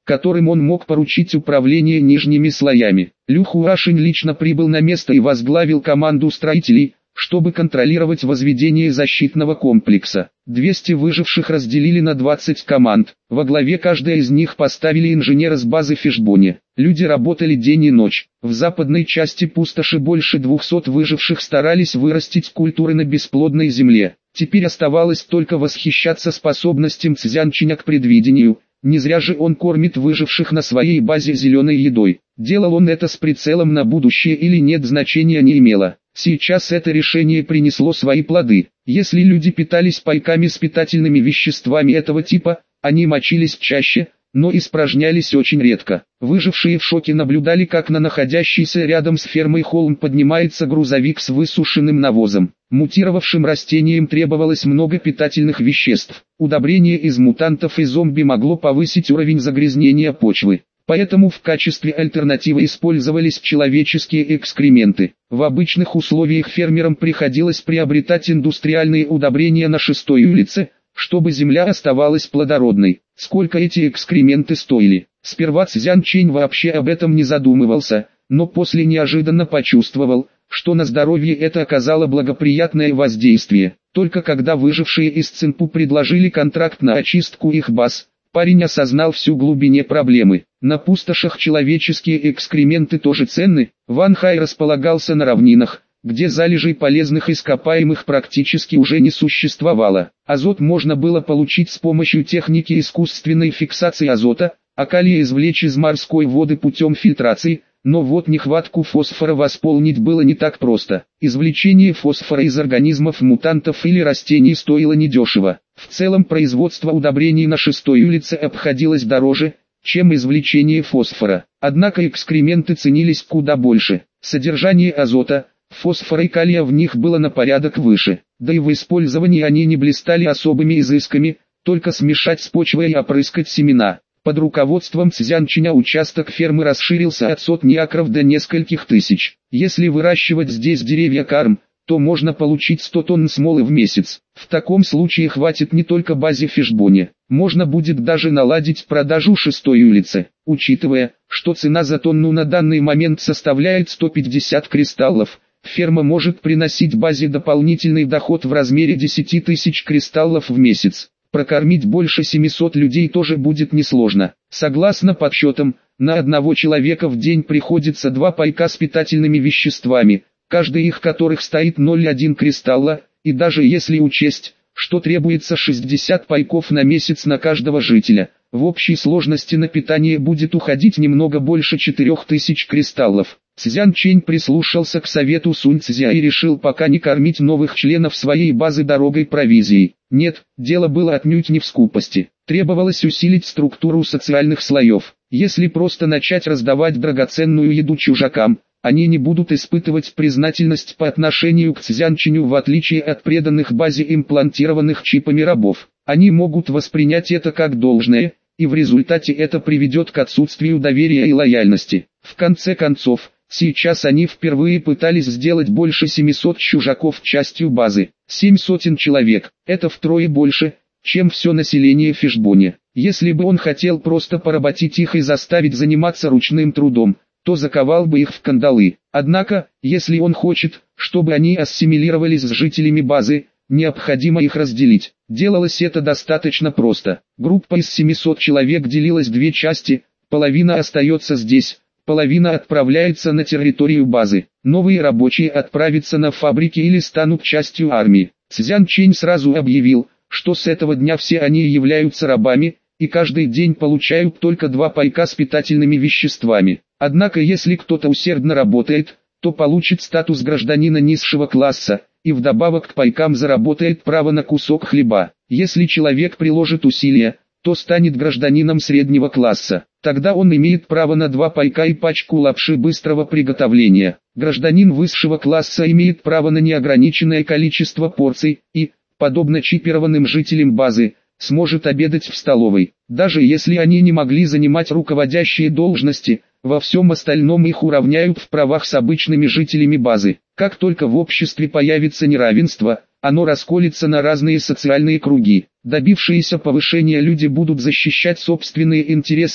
которым он мог поручить управление нижними слоями. Лю Хуашинь лично прибыл на место и возглавил команду строителей, чтобы контролировать возведение защитного комплекса. двести выживших разделили на двадцать команд. Во главе каждой из них поставили инженера с базы Фишбони. Люди работали день и ночь. В западной части пустоши больше двухсот выживших старались вырастить культуры на бесплодной земле. Теперь оставалось только восхищаться способностям Цзянчиня к предвидению. Не зря же он кормит выживших на своей базе зеленой едой. Делал он это с прицелом на будущее или нет, значения не имело. Сейчас это решение принесло свои плоды. Если люди питались пайками с питательными веществами этого типа, они мочились чаще, но испражнялись очень редко. Выжившие в шоке наблюдали, как на находящийся рядом с фермой холм поднимается грузовик с высушенным навозом. Мутировавшим растениям требовалось много питательных веществ. Удобрение из мутантов и зомби могло повысить уровень загрязнения почвы. Поэтому в качестве альтернативы использовались человеческие экскременты. В обычных условиях фермерам приходилось приобретать индустриальные удобрения на шестой улице, чтобы земля оставалась плодородной. Сколько эти экскременты стоили? Сперва Цзянчень вообще об этом не задумывался, но после неожиданно почувствовал, что на здоровье это оказало благоприятное воздействие. Только когда выжившие из Цинпу предложили контракт на очистку их баз, парень осознал всю глубину проблемы. На пустошах человеческие экскременты тоже ценны. Ван Хай располагался на равнинах, где залежей полезных ископаемых практически уже не существовало. Азот можно было получить с помощью техники искусственной фиксации азота, а калий извлечь из морской воды путем фильтрации, но вот нехватку фосфора восполнить было не так просто. Извлечение фосфора из организмов мутантов или растений стоило недешево. В целом производство удобрений на шестой улице обходилось дороже, чем извлечение фосфора. Однако экскременты ценились куда больше. Содержание азота, фосфора и калия в них было на порядок выше. Да и в использовании они не блистали особыми изысками, только смешать с почвой и опрыскать семена. Под руководством Цзянчиня участок фермы расширился от сотни акров до нескольких тысяч. Если выращивать здесь деревья карм, то можно получить сто тонн смолы в месяц. В таком случае хватит не только базе Фишбони, можно будет даже наладить продажу шестой улицы. Учитывая, что цена за тонну на данный момент составляет сто пятьдесят кристаллов, ферма может приносить базе дополнительный доход в размере десяти тысяч кристаллов в месяц. Прокормить больше семисот людей тоже будет несложно. Согласно подсчетам, на одного человека в день приходится два пайка с питательными веществами, каждый из которых стоит ноль целых одна десятая кристалла, и даже если учесть, что требуется шестьдесят пайков на месяц на каждого жителя, в общей сложности на питание будет уходить немного больше четырёх тысяч кристаллов. Цзянчень прислушался к совету Сунь Цзя и решил пока не кормить новых членов своей базы дорогой провизией. Нет, дело было отнюдь не в скупости. Требовалось усилить структуру социальных слоев. Если просто начать раздавать драгоценную еду чужакам, они не будут испытывать признательность по отношению к Цзянченю в отличие от преданных базе имплантированных чипами рабов. Они могут воспринять это как должное, и в результате это приведет к отсутствию доверия и лояльности. В конце концов, сейчас они впервые пытались сделать больше семисот чужаков частью базы. Семь сотен человек, это втрое больше, чем все население Фишбони. Если бы он хотел просто поработить их и заставить заниматься ручным трудом, то заковал бы их в кандалы. Однако, если он хочет, чтобы они ассимилировались с жителями базы, необходимо их разделить. Делалось это достаточно просто. Группа из семисот человек делилась в две части, половина остается здесь, половина отправляется на территорию базы. Новые рабочие отправятся на фабрики или станут частью армии. Цзянчень сразу объявил, что с этого дня все они являются рабами, и каждый день получают только два пайка с питательными веществами. Однако если кто-то усердно работает, то получит статус гражданина низшего класса, и вдобавок к пайкам заработает право на кусок хлеба. Если человек приложит усилия, то станет гражданином среднего класса. Тогда он имеет право на два пайка и пачку лапши быстрого приготовления. Гражданин высшего класса имеет право на неограниченное количество порций и, подобно чипированным жителям базы, сможет обедать в столовой. Даже если они не могли занимать руководящие должности, во всем остальном их уравняют в правах с обычными жителями базы. Как только в обществе появится неравенство, оно расколется на разные социальные круги. Добившиеся повышения люди будут защищать собственные интересы и,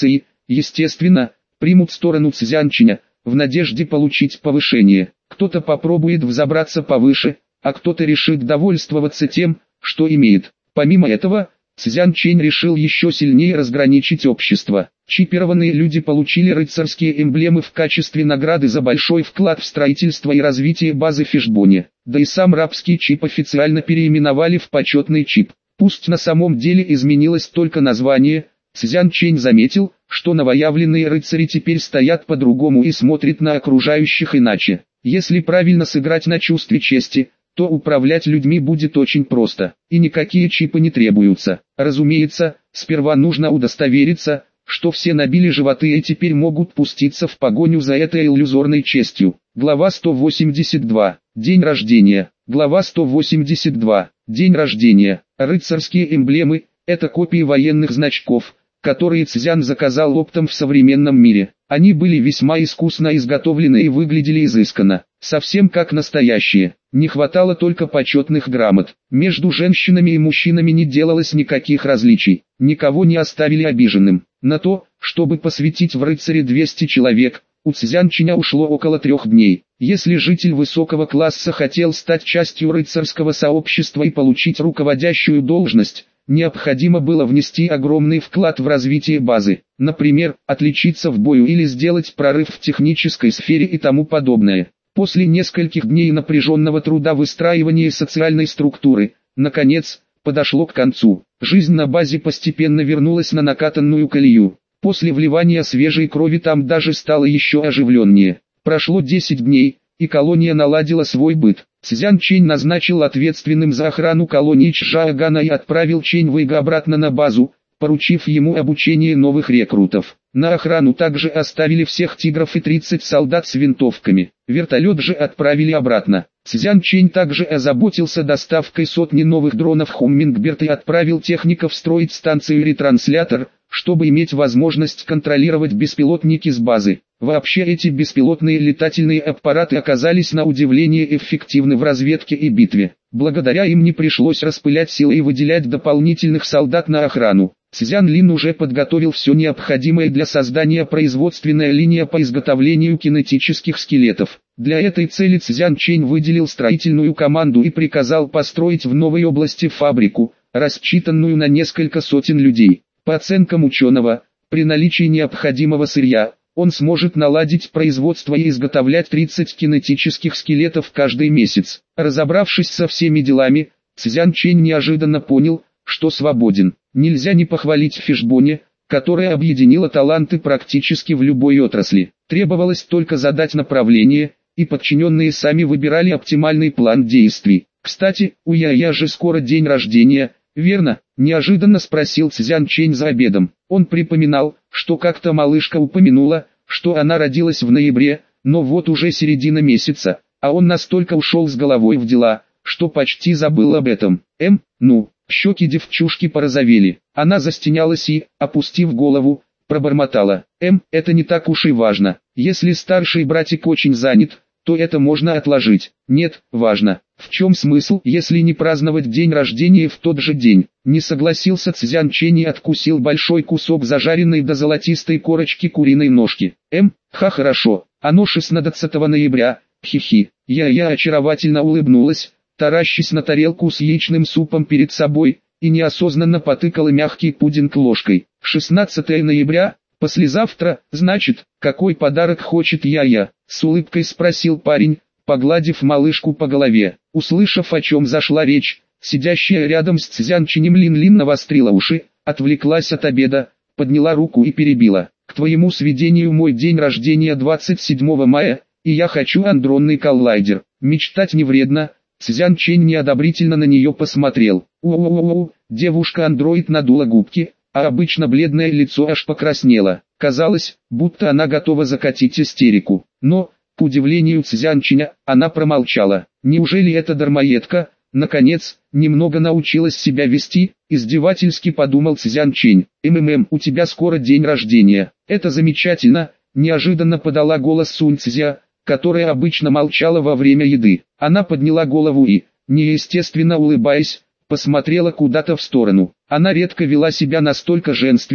естественно, примут сторону Цзянчиня, в надежде получить повышение. Кто-то попробует взобраться повыше, а кто-то решит довольствоваться тем, что имеет. Помимо этого, Цзянчень решил еще сильнее разграничить общество. Чипированные люди получили рыцарские эмблемы в качестве награды за большой вклад в строительство и развитие базы в Фишбоне. Да и сам рабский чип официально переименовали в почетный чип. Пусть на самом деле изменилось только название, Цзянчень заметил, что новоявленные рыцари теперь стоят по-другому и смотрят на окружающих иначе. Если правильно сыграть на чувстве чести, то управлять людьми будет очень просто, и никакие чипы не требуются. Разумеется, сперва нужно удостовериться, что все набили животы и теперь могут пуститься в погоню за этой иллюзорной честью. Глава сто восемьдесят два. День рождения. Глава сто восемьдесят два. День рождения. Рыцарские эмблемы – это копии военных значков, которые Цзян заказал оптом в современном мире. Они были весьма искусно изготовлены и выглядели изысканно, совсем как настоящие. Не хватало только почетных грамот. Между женщинами и мужчинами не делалось никаких различий, никого не оставили обиженным. На то, чтобы посвятить в рыцаре двести человек, у Цзянчиня ушло около трех дней. Если житель высокого класса хотел стать частью рыцарского сообщества и получить руководящую должность, необходимо было внести огромный вклад в развитие базы, например, отличиться в бою или сделать прорыв в технической сфере и тому подобное. После нескольких дней напряженного труда выстраивания социальной структуры, наконец, подошло к концу. Жизнь на базе постепенно вернулась на накатанную колею. После вливания свежей крови там даже стало еще оживленнее. Прошло десять дней, и колония наладила свой быт. Цзянчень назначил ответственным за охрану колонии Чжаогана и отправил Чэнь Вэйга обратно на базу, поручив ему обучение новых рекрутов. На охрану также оставили всех тигров и тридцать солдат с винтовками. Вертолет же отправили обратно. Цзянчень также озаботился доставкой сотни новых дронов Хуммингберд и отправил техников строить станцию-ретранслятор, чтобы иметь возможность контролировать беспилотники с базы. Вообще эти беспилотные летательные аппараты оказались на удивление эффективны в разведке и битве. Благодаря им не пришлось распылять силы и выделять дополнительных солдат на охрану. Цзян Лин уже подготовил все необходимое для создания производственной линии по изготовлению кинетических скелетов. Для этой цели Цзянчень выделил строительную команду и приказал построить в новой области фабрику, рассчитанную на несколько сотен людей. По оценкам ученого, при наличии необходимого сырья, он сможет наладить производство и изготовлять тридцать кинетических скелетов каждый месяц. Разобравшись со всеми делами, Цзянчень неожиданно понял, что свободен. Нельзя не похвалить Фишбоне, которая объединила таланты практически в любой отрасли. Требовалось только задать направление, и подчиненные сами выбирали оптимальный план действий. Кстати, у Яя же скоро день рождения, верно? Неожиданно спросил Цзянчень за обедом. Он припоминал, что как-то малышка упомянула, что она родилась в ноябре, но вот уже середина месяца, а он настолько ушел с головой в дела, что почти забыл об этом. Эм, ну, щеки девчушки порозовели. Она застеснялась и, опустив голову, пробормотала. Эм, это не так уж и важно. Если старший братик очень занят, то это можно отложить. Нет, важно. В чем смысл, если не праздновать день рождения в тот же день? Не согласился Цзянчень и откусил большой кусок зажаренной до золотистой корочки куриной ножки. Эм, ха хорошо, оно шестнадцатого ноября, хихи. Я-я очаровательно улыбнулась, таращась на тарелку с яичным супом перед собой, и неосознанно потыкала мягкий пудинг ложкой. шестнадцатого ноября, послезавтра, значит, какой подарок хочет Я-я? С улыбкой спросил парень, погладив малышку по голове. Услышав, о чем зашла речь, сидящая рядом с Цзянченем Лин-Лин навострила уши, отвлеклась от обеда, подняла руку и перебила. К твоему сведению, мой день рождения двадцать седьмого мая, и я хочу андронный коллайдер. Мечтать не вредно. Цзянчень неодобрительно на нее посмотрел. У-у-у-у, девушка-андроид надула губки, а обычно бледное лицо аж покраснело. Казалось, будто она готова закатить истерику. Но, к удивлению Цзянченя, она промолчала. Неужели эта дармоедка, наконец, немного научилась себя вести? Издевательски подумал Цзянчень. МММ, у тебя скоро день рождения. Это замечательно, неожиданно подала голос Сунь Цзя, которая обычно молчала во время еды. Она подняла голову и, неестественно улыбаясь, посмотрела куда-то в сторону. Она редко вела себя настолько женственно,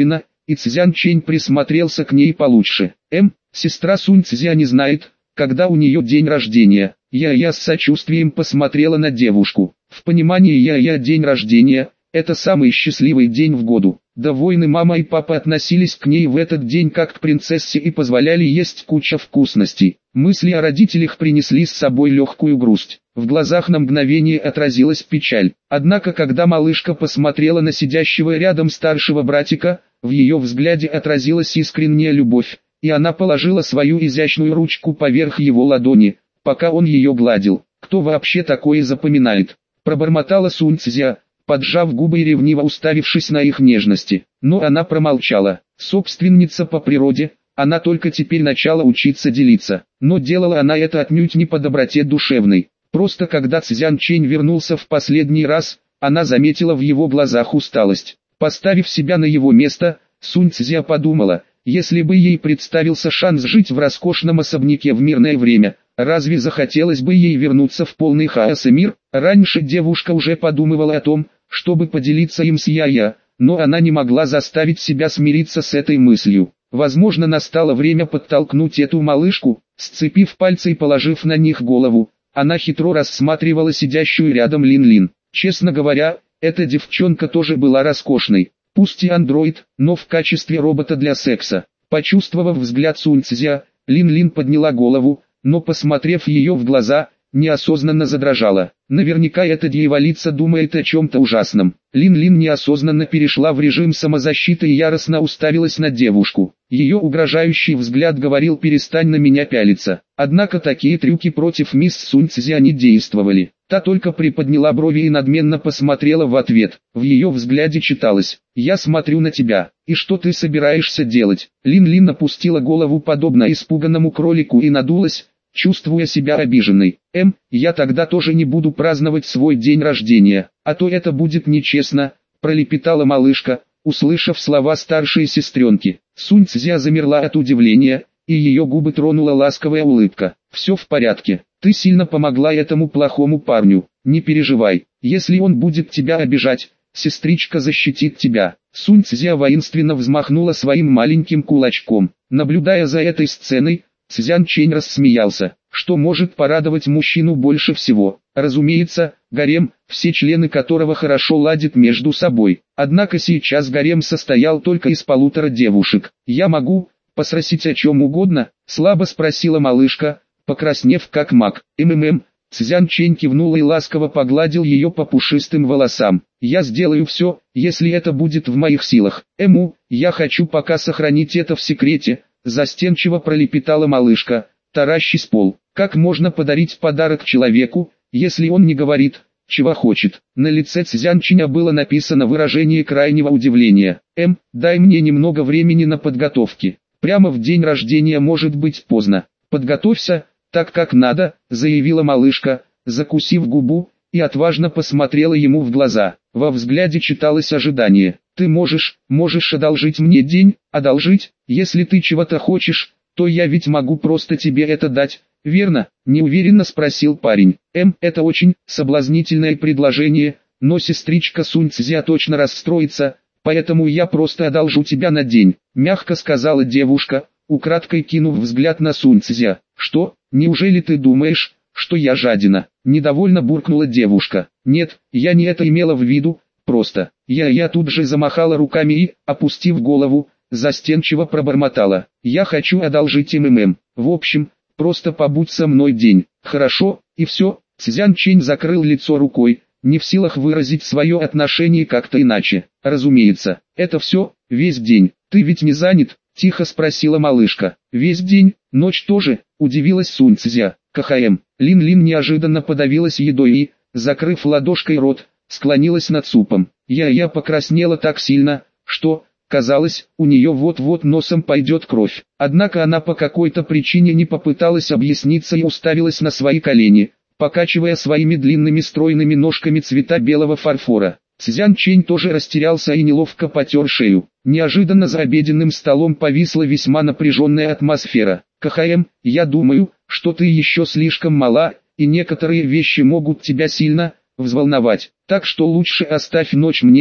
и Цзян Чэнь присмотрелся к ней получше. М, сестра Сунь Цзя не знает, когда у нее день рождения. Я-я с сочувствием посмотрела на девушку. В понимании я-я день рождения – это самый счастливый день в году. Довольны мама и папа относились к ней в этот день как к принцессе и позволяли есть куча вкусностей. Мысли о родителях принесли с собой легкую грусть. В глазах на мгновение отразилась печаль. Однако когда малышка посмотрела на сидящего рядом старшего братика, в ее взгляде отразилась искренняя любовь, и она положила свою изящную ручку поверх его ладони, пока он ее гладил. «Кто вообще такое запоминает?» – пробормотала Сунь Цзя, поджав губы и ревниво уставившись на их нежности. Но она промолчала. Собственница по природе, она только теперь начала учиться делиться. Но делала она это отнюдь не по доброте душевной. Просто когда Цзян Чэнь вернулся в последний раз, она заметила в его глазах усталость. Поставив себя на его место, Сунь Цзя подумала, если бы ей представился шанс жить в роскошном особняке в мирное время, разве захотелось бы ей вернуться в полный хаос и мир? Раньше девушка уже подумывала о том, чтобы поделиться им с Я-Я, но она не могла заставить себя смириться с этой мыслью. Возможно, настало время подтолкнуть эту малышку. Сцепив пальцы и положив на них голову, она хитро рассматривала сидящую рядом Лин-Лин. Честно говоря, эта девчонка тоже была роскошной. Пусть и андроид, но в качестве робота для секса. Почувствовав взгляд Сунь Цзя, Лин-Лин подняла голову, но посмотрев ее в глаза, неосознанно задрожала. Наверняка эта дьяволица думает о чем-то ужасном. Лин-Лин неосознанно перешла в режим самозащиты и яростно уставилась на девушку. Ее угрожающий взгляд говорил: «Перестань на меня пялиться». Однако такие трюки против мисс Сунь Цзя не действовали. Та только приподняла брови и надменно посмотрела в ответ. В ее взгляде читалось: «Я смотрю на тебя, и что ты собираешься делать?» Лин-Лин опустила голову подобно испуганному кролику и надулась, чувствуя себя обиженной. «Эм, я тогда тоже не буду праздновать свой день рождения, а то это будет нечестно», пролепетала малышка, услышав слова старшей сестренки. Сунь Цзя замерла от удивления, и ее губы тронула ласковая улыбка. «Все в порядке, ты сильно помогла этому плохому парню, не переживай, если он будет тебя обижать, сестричка защитит тебя». Сунь Цзя воинственно взмахнула своим маленьким кулачком. Наблюдая за этой сценой, Цзян Чэнь рассмеялся. Что может порадовать мужчину больше всего? Разумеется, гарем, все члены которого хорошо ладят между собой. Однако сейчас гарем состоял только из полутора девушек. «Я могу поспросить о чем угодно?» – слабо спросила малышка, покраснев как мак. «МММ». Цзян Чэнь кивнул и ласково погладил ее по пушистым волосам. «Я сделаю все, если это будет в моих силах. Эму, я хочу пока сохранить это в секрете», — застенчиво пролепетала малышка, таращись пол. «Как можно подарить подарок человеку, если он не говорит, чего хочет?» На лице Цзян Чэня было написано выражение крайнего удивления. «Эм, дай мне немного времени на подготовки. Прямо в день рождения может быть поздно. Подготовься так как надо», — заявила малышка, закусив губу, и отважно посмотрела ему в глаза. Во взгляде читалось ожидание. «Ты можешь, можешь одолжить мне день?» «Одолжить? Если ты чего-то хочешь, то я ведь могу просто тебе это дать, верно?» — неуверенно спросил парень. «Эм, это очень соблазнительное предложение, но сестричка Сунь Цзя точно расстроится, поэтому я просто одолжу тебя на день», — мягко сказала девушка, украдкой кинув взгляд на Сунь Цзя. «Что? Неужели ты думаешь, что я жадина?» — недовольно буркнула девушка. «Нет, я не это имела в виду, просто...» Я я тут же замахала руками и, опустив голову, застенчиво пробормотала. «Я хочу одолжить МММ. В общем, просто побудь со мной день». «Хорошо, и все». Цзян Чэнь закрыл лицо рукой, не в силах выразить свое отношение как-то иначе. «Разумеется, это все, весь день. Ты ведь не занят?» — тихо спросила малышка. «Весь день, ночь тоже?» — удивилась Сунь Цзя. «КХМ». Лин-Лин неожиданно подавилась едой и, закрыв ладошкой рот, склонилась над супом. Я-я покраснела так сильно, что, казалось, у нее вот-вот носом пойдет кровь. Однако она по какой-то причине не попыталась объясниться и уставилась на свои колени, покачивая своими длинными стройными ножками цвета белого фарфора. Цзян Чэнь тоже растерялся и неловко потер шею. Неожиданно за обеденным столом повисла весьма напряженная атмосфера. «КХМ, я думаю, что ты еще слишком мала, и некоторые вещи могут тебя сильно взволновать. Так что лучше оставь ночь мне», —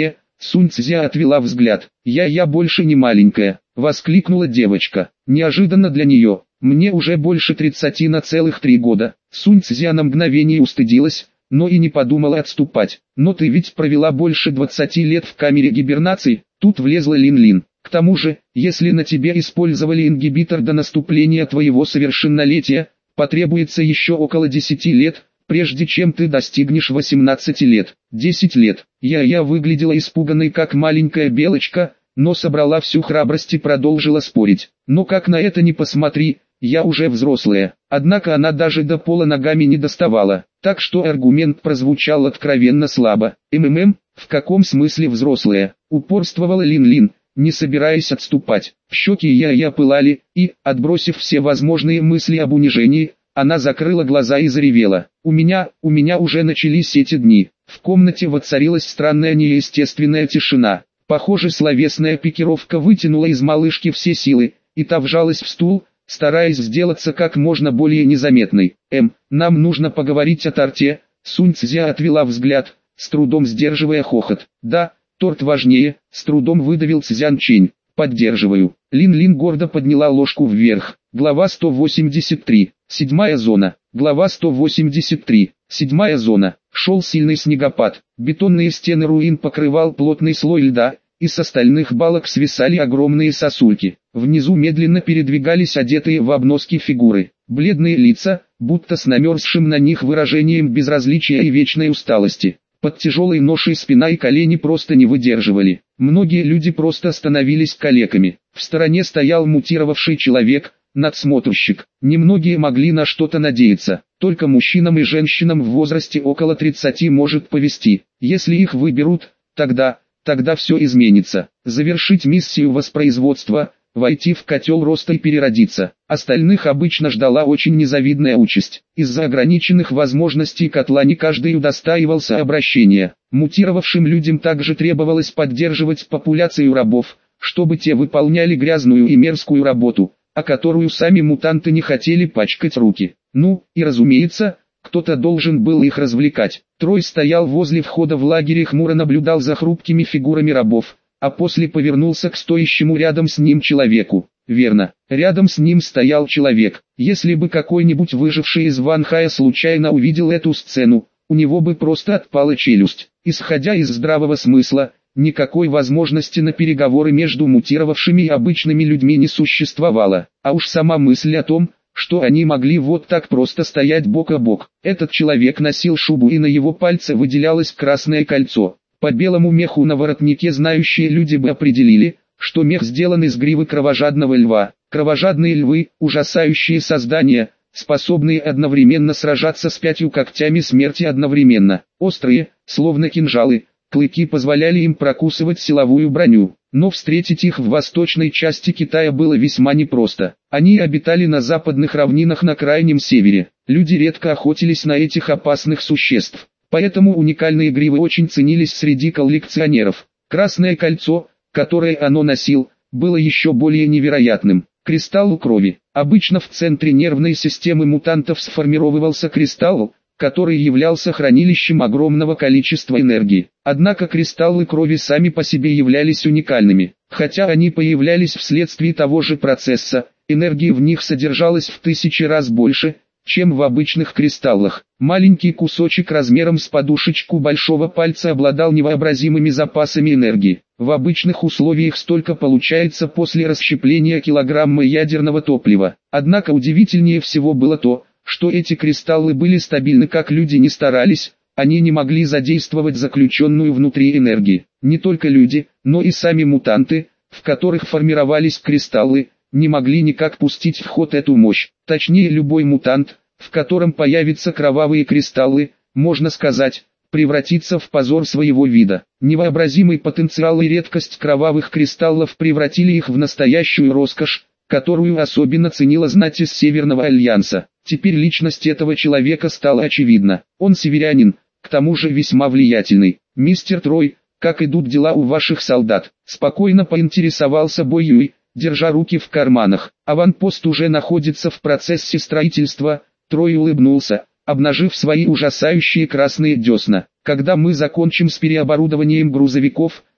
Сунь Цзя отвела взгляд. «Я, я больше не маленькая», — воскликнула девочка. Неожиданно для нее. «Мне уже больше тридцати на целых три года». Сунь Цзя на мгновение устыдилась, но и не подумала отступать. «Но ты ведь провела больше двадцати лет в камере гибернации», — тут влезла Лин-Лин. «К тому же, если на тебе использовали ингибитор до наступления твоего совершеннолетия, потребуется еще около десяти лет, прежде чем ты достигнешь восемнадцати лет». Десять лет. Я-я выглядела испуганной как маленькая белочка, но собрала всю храбрость и продолжила спорить. «Но как на это ни посмотри, я уже взрослая». Однако она даже до пола ногами не доставала, так что аргумент прозвучал откровенно слабо. «МММ, в каком смысле взрослая?» — упорствовала Лин-Лин, не собираясь отступать. Щеки я-я пылали, и, отбросив все возможные мысли об унижении, она закрыла глаза и заревела. «У меня, у меня уже начались эти дни». В комнате воцарилась странная неестественная тишина. Похоже, словесная пикировка вытянула из малышки все силы, и та вжалась в стул, стараясь сделаться как можно более незаметной. «Эм, нам нужно поговорить о торте». Сунь Цзя отвела взгляд, с трудом сдерживая хохот. «Да, торт важнее», — с трудом выдавил Цзян Чэнь. «Поддерживаю». Лин-Лин гордо подняла ложку вверх. Глава сто восемьдесят три. Седьмая зона. Глава сто восемьдесят три. Седьмая зона. Шел сильный снегопад. Бетонные стены руин покрывал плотный слой льда, и с остальных балок свисали огромные сосульки. Внизу медленно передвигались одетые в обноски фигуры. Бледные лица, будто с намерзшим на них выражением безразличия и вечной усталости. Под тяжелой ношей спина и колени просто не выдерживали. Многие люди просто становились калеками. В стороне стоял мутировавший человек, надсмотрщик. Немногие могли на что-то надеяться. Только мужчинам и женщинам в возрасте около тридцати может повезти. Если их выберут, тогда, тогда все изменится. Завершить миссию воспроизводства, войти в котел роста и переродиться. Остальных обычно ждала очень незавидная участь. Из-за ограниченных возможностей котла не каждый удостаивался обращения. Мутировавшим людям также требовалось поддерживать популяцию рабов, чтобы те выполняли грязную и мерзкую работу, о которую сами мутанты не хотели пачкать руки. Ну, и разумеется, кто-то должен был их развлекать. Трой стоял возле входа в лагерь и хмуро наблюдал за хрупкими фигурами рабов, а после повернулся к стоящему рядом с ним человеку. Верно, рядом с ним стоял человек. Если бы какой-нибудь выживший из Ван Хая случайно увидел эту сцену, у него бы просто отпала челюсть. Исходя из здравого смысла, никакой возможности на переговоры между мутировавшими и обычными людьми не существовало. А уж сама мысль о том, что они могли вот так просто стоять бок о бок. Этот человек носил шубу, и на его пальце выделялось красное кольцо. По белому меху на воротнике знающие люди бы определили, что мех сделан из гривы кровожадного льва. Кровожадные львы – ужасающие создания, способные одновременно сражаться с пятью когтями смерти одновременно. Острые, словно кинжалы, клыки позволяли им прокусывать силовую броню. Но встретить их в восточной части Китая было весьма непросто. Они обитали на западных равнинах на крайнем севере. Люди редко охотились на этих опасных существ. Поэтому уникальные гривы очень ценились среди коллекционеров. Красное кольцо, которое оно носил, было еще более невероятным. Кристалл крови. Обычно в центре нервной системы мутантов сформировывался кристалл, который являлся хранилищем огромного количества энергии. Однако кристаллы крови сами по себе являлись уникальными. Хотя они появлялись вследствие того же процесса, энергии в них содержалось в тысячи раз больше, чем в обычных кристаллах. Маленький кусочек размером с подушечку большого пальца обладал невообразимыми запасами энергии. В обычных условиях столько получается после расщепления килограмма ядерного топлива. Однако удивительнее всего было то, что эти кристаллы были стабильны, как люди не старались, они не могли задействовать заключенную внутри энергии. Не только люди, но и сами мутанты, в которых формировались кристаллы, не могли никак пустить в ход эту мощь. Точнее, любой мутант, в котором появятся кровавые кристаллы, можно сказать, превратится в позор своего вида. Невообразимый потенциал и редкость кровавых кристаллов превратили их в настоящую роскошь, которую особенно ценила знать из Северного Альянса. Теперь личность этого человека стала очевидна. Он северянин, к тому же весьма влиятельный. «Мистер Трой, как идут дела у ваших солдат?» Спокойно поинтересовался Бо Юй, держа руки в карманах. «Аванпост уже находится в процессе строительства», — Трой улыбнулся, обнажив свои ужасающие красные десна. «Когда мы закончим с переоборудованием грузовиков,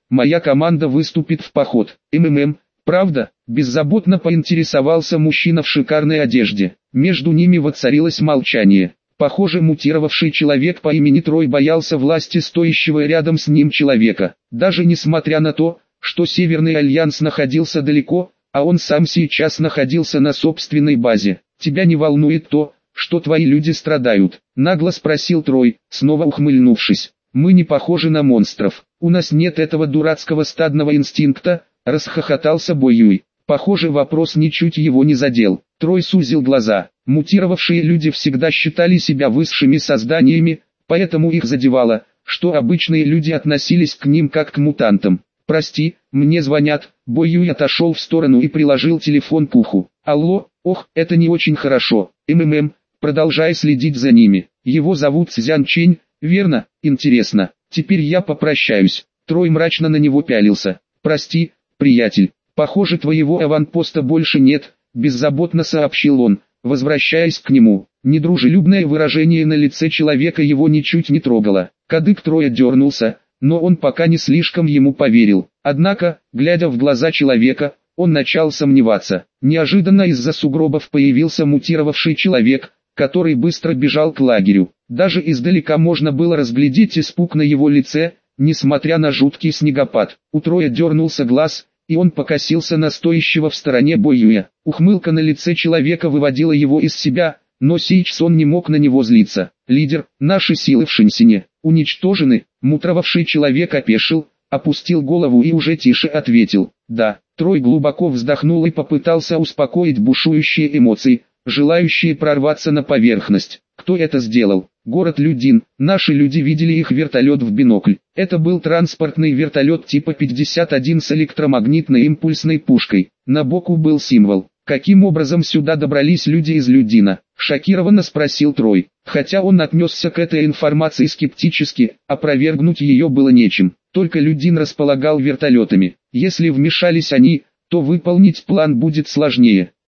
моя команда выступит в поход. МММ, правда? Беззаботно поинтересовался мужчина в шикарной одежде. Между ними воцарилось молчание. Похоже, мутировавший человек по имени Трой боялся власти стоящего рядом с ним человека. Даже несмотря на то, что Северный Альянс находился далеко, а он сам сейчас находился на собственной базе. «Тебя не волнует то, что твои люди страдают?» — нагло спросил Трой, снова ухмыльнувшись. «Мы не похожи на монстров. У нас нет этого дурацкого стадного инстинкта», — расхохотался Бо Юй. Похоже, вопрос ничуть его не задел. Трой сузил глаза. Мутировавшие люди всегда считали себя высшими созданиями, поэтому их задевало, что обычные люди относились к ним как к мутантам. «Прости, мне звонят». Бо Юй отошел в сторону и приложил телефон к уху. «Алло, ох, это не очень хорошо. МММ, продолжай следить за ними. Его зовут Цзян Чень, верно? Интересно. Теперь я попрощаюсь». Трой мрачно на него пялился. «Прости, приятель. Похоже, твоего аванпоста больше нет», — беззаботно сообщил он, возвращаясь к нему. Недружелюбное выражение на лице человека его ничуть не трогало. Кадык Троя дернулся, но он пока не слишком ему поверил. Однако, глядя в глаза человека, он начал сомневаться. Неожиданно из-за сугробов появился мутировавший человек, который быстро бежал к лагерю. Даже издалека можно было разглядеть испуг на его лице, несмотря на жуткий снегопад. У Троя дернулся глаз, и он покосился на стоящего в стороне Бо Юя. Ухмылка на лице человека выводила его из себя, но сейчас он не мог на него злиться. «Лидер, наши силы в Шинсине уничтожены», — мутировавший человек опешил, опустил голову и уже тише ответил: «Да». Трой глубоко вздохнул и попытался успокоить бушующие эмоции, желающие прорваться на поверхность. Кто это сделал? Город Людин. Наши люди видели их вертолет в бинокль. Это был транспортный вертолет типа пятьдесят один с электромагнитной импульсной пушкой. На боку был символ. Каким образом сюда добрались люди из Людина? Шокированно спросил Трой. Хотя он отнесся к этой информации скептически, опровергнуть ее было нечем. Только Людин располагал вертолетами. Если вмешались они, то выполнить план будет сложнее.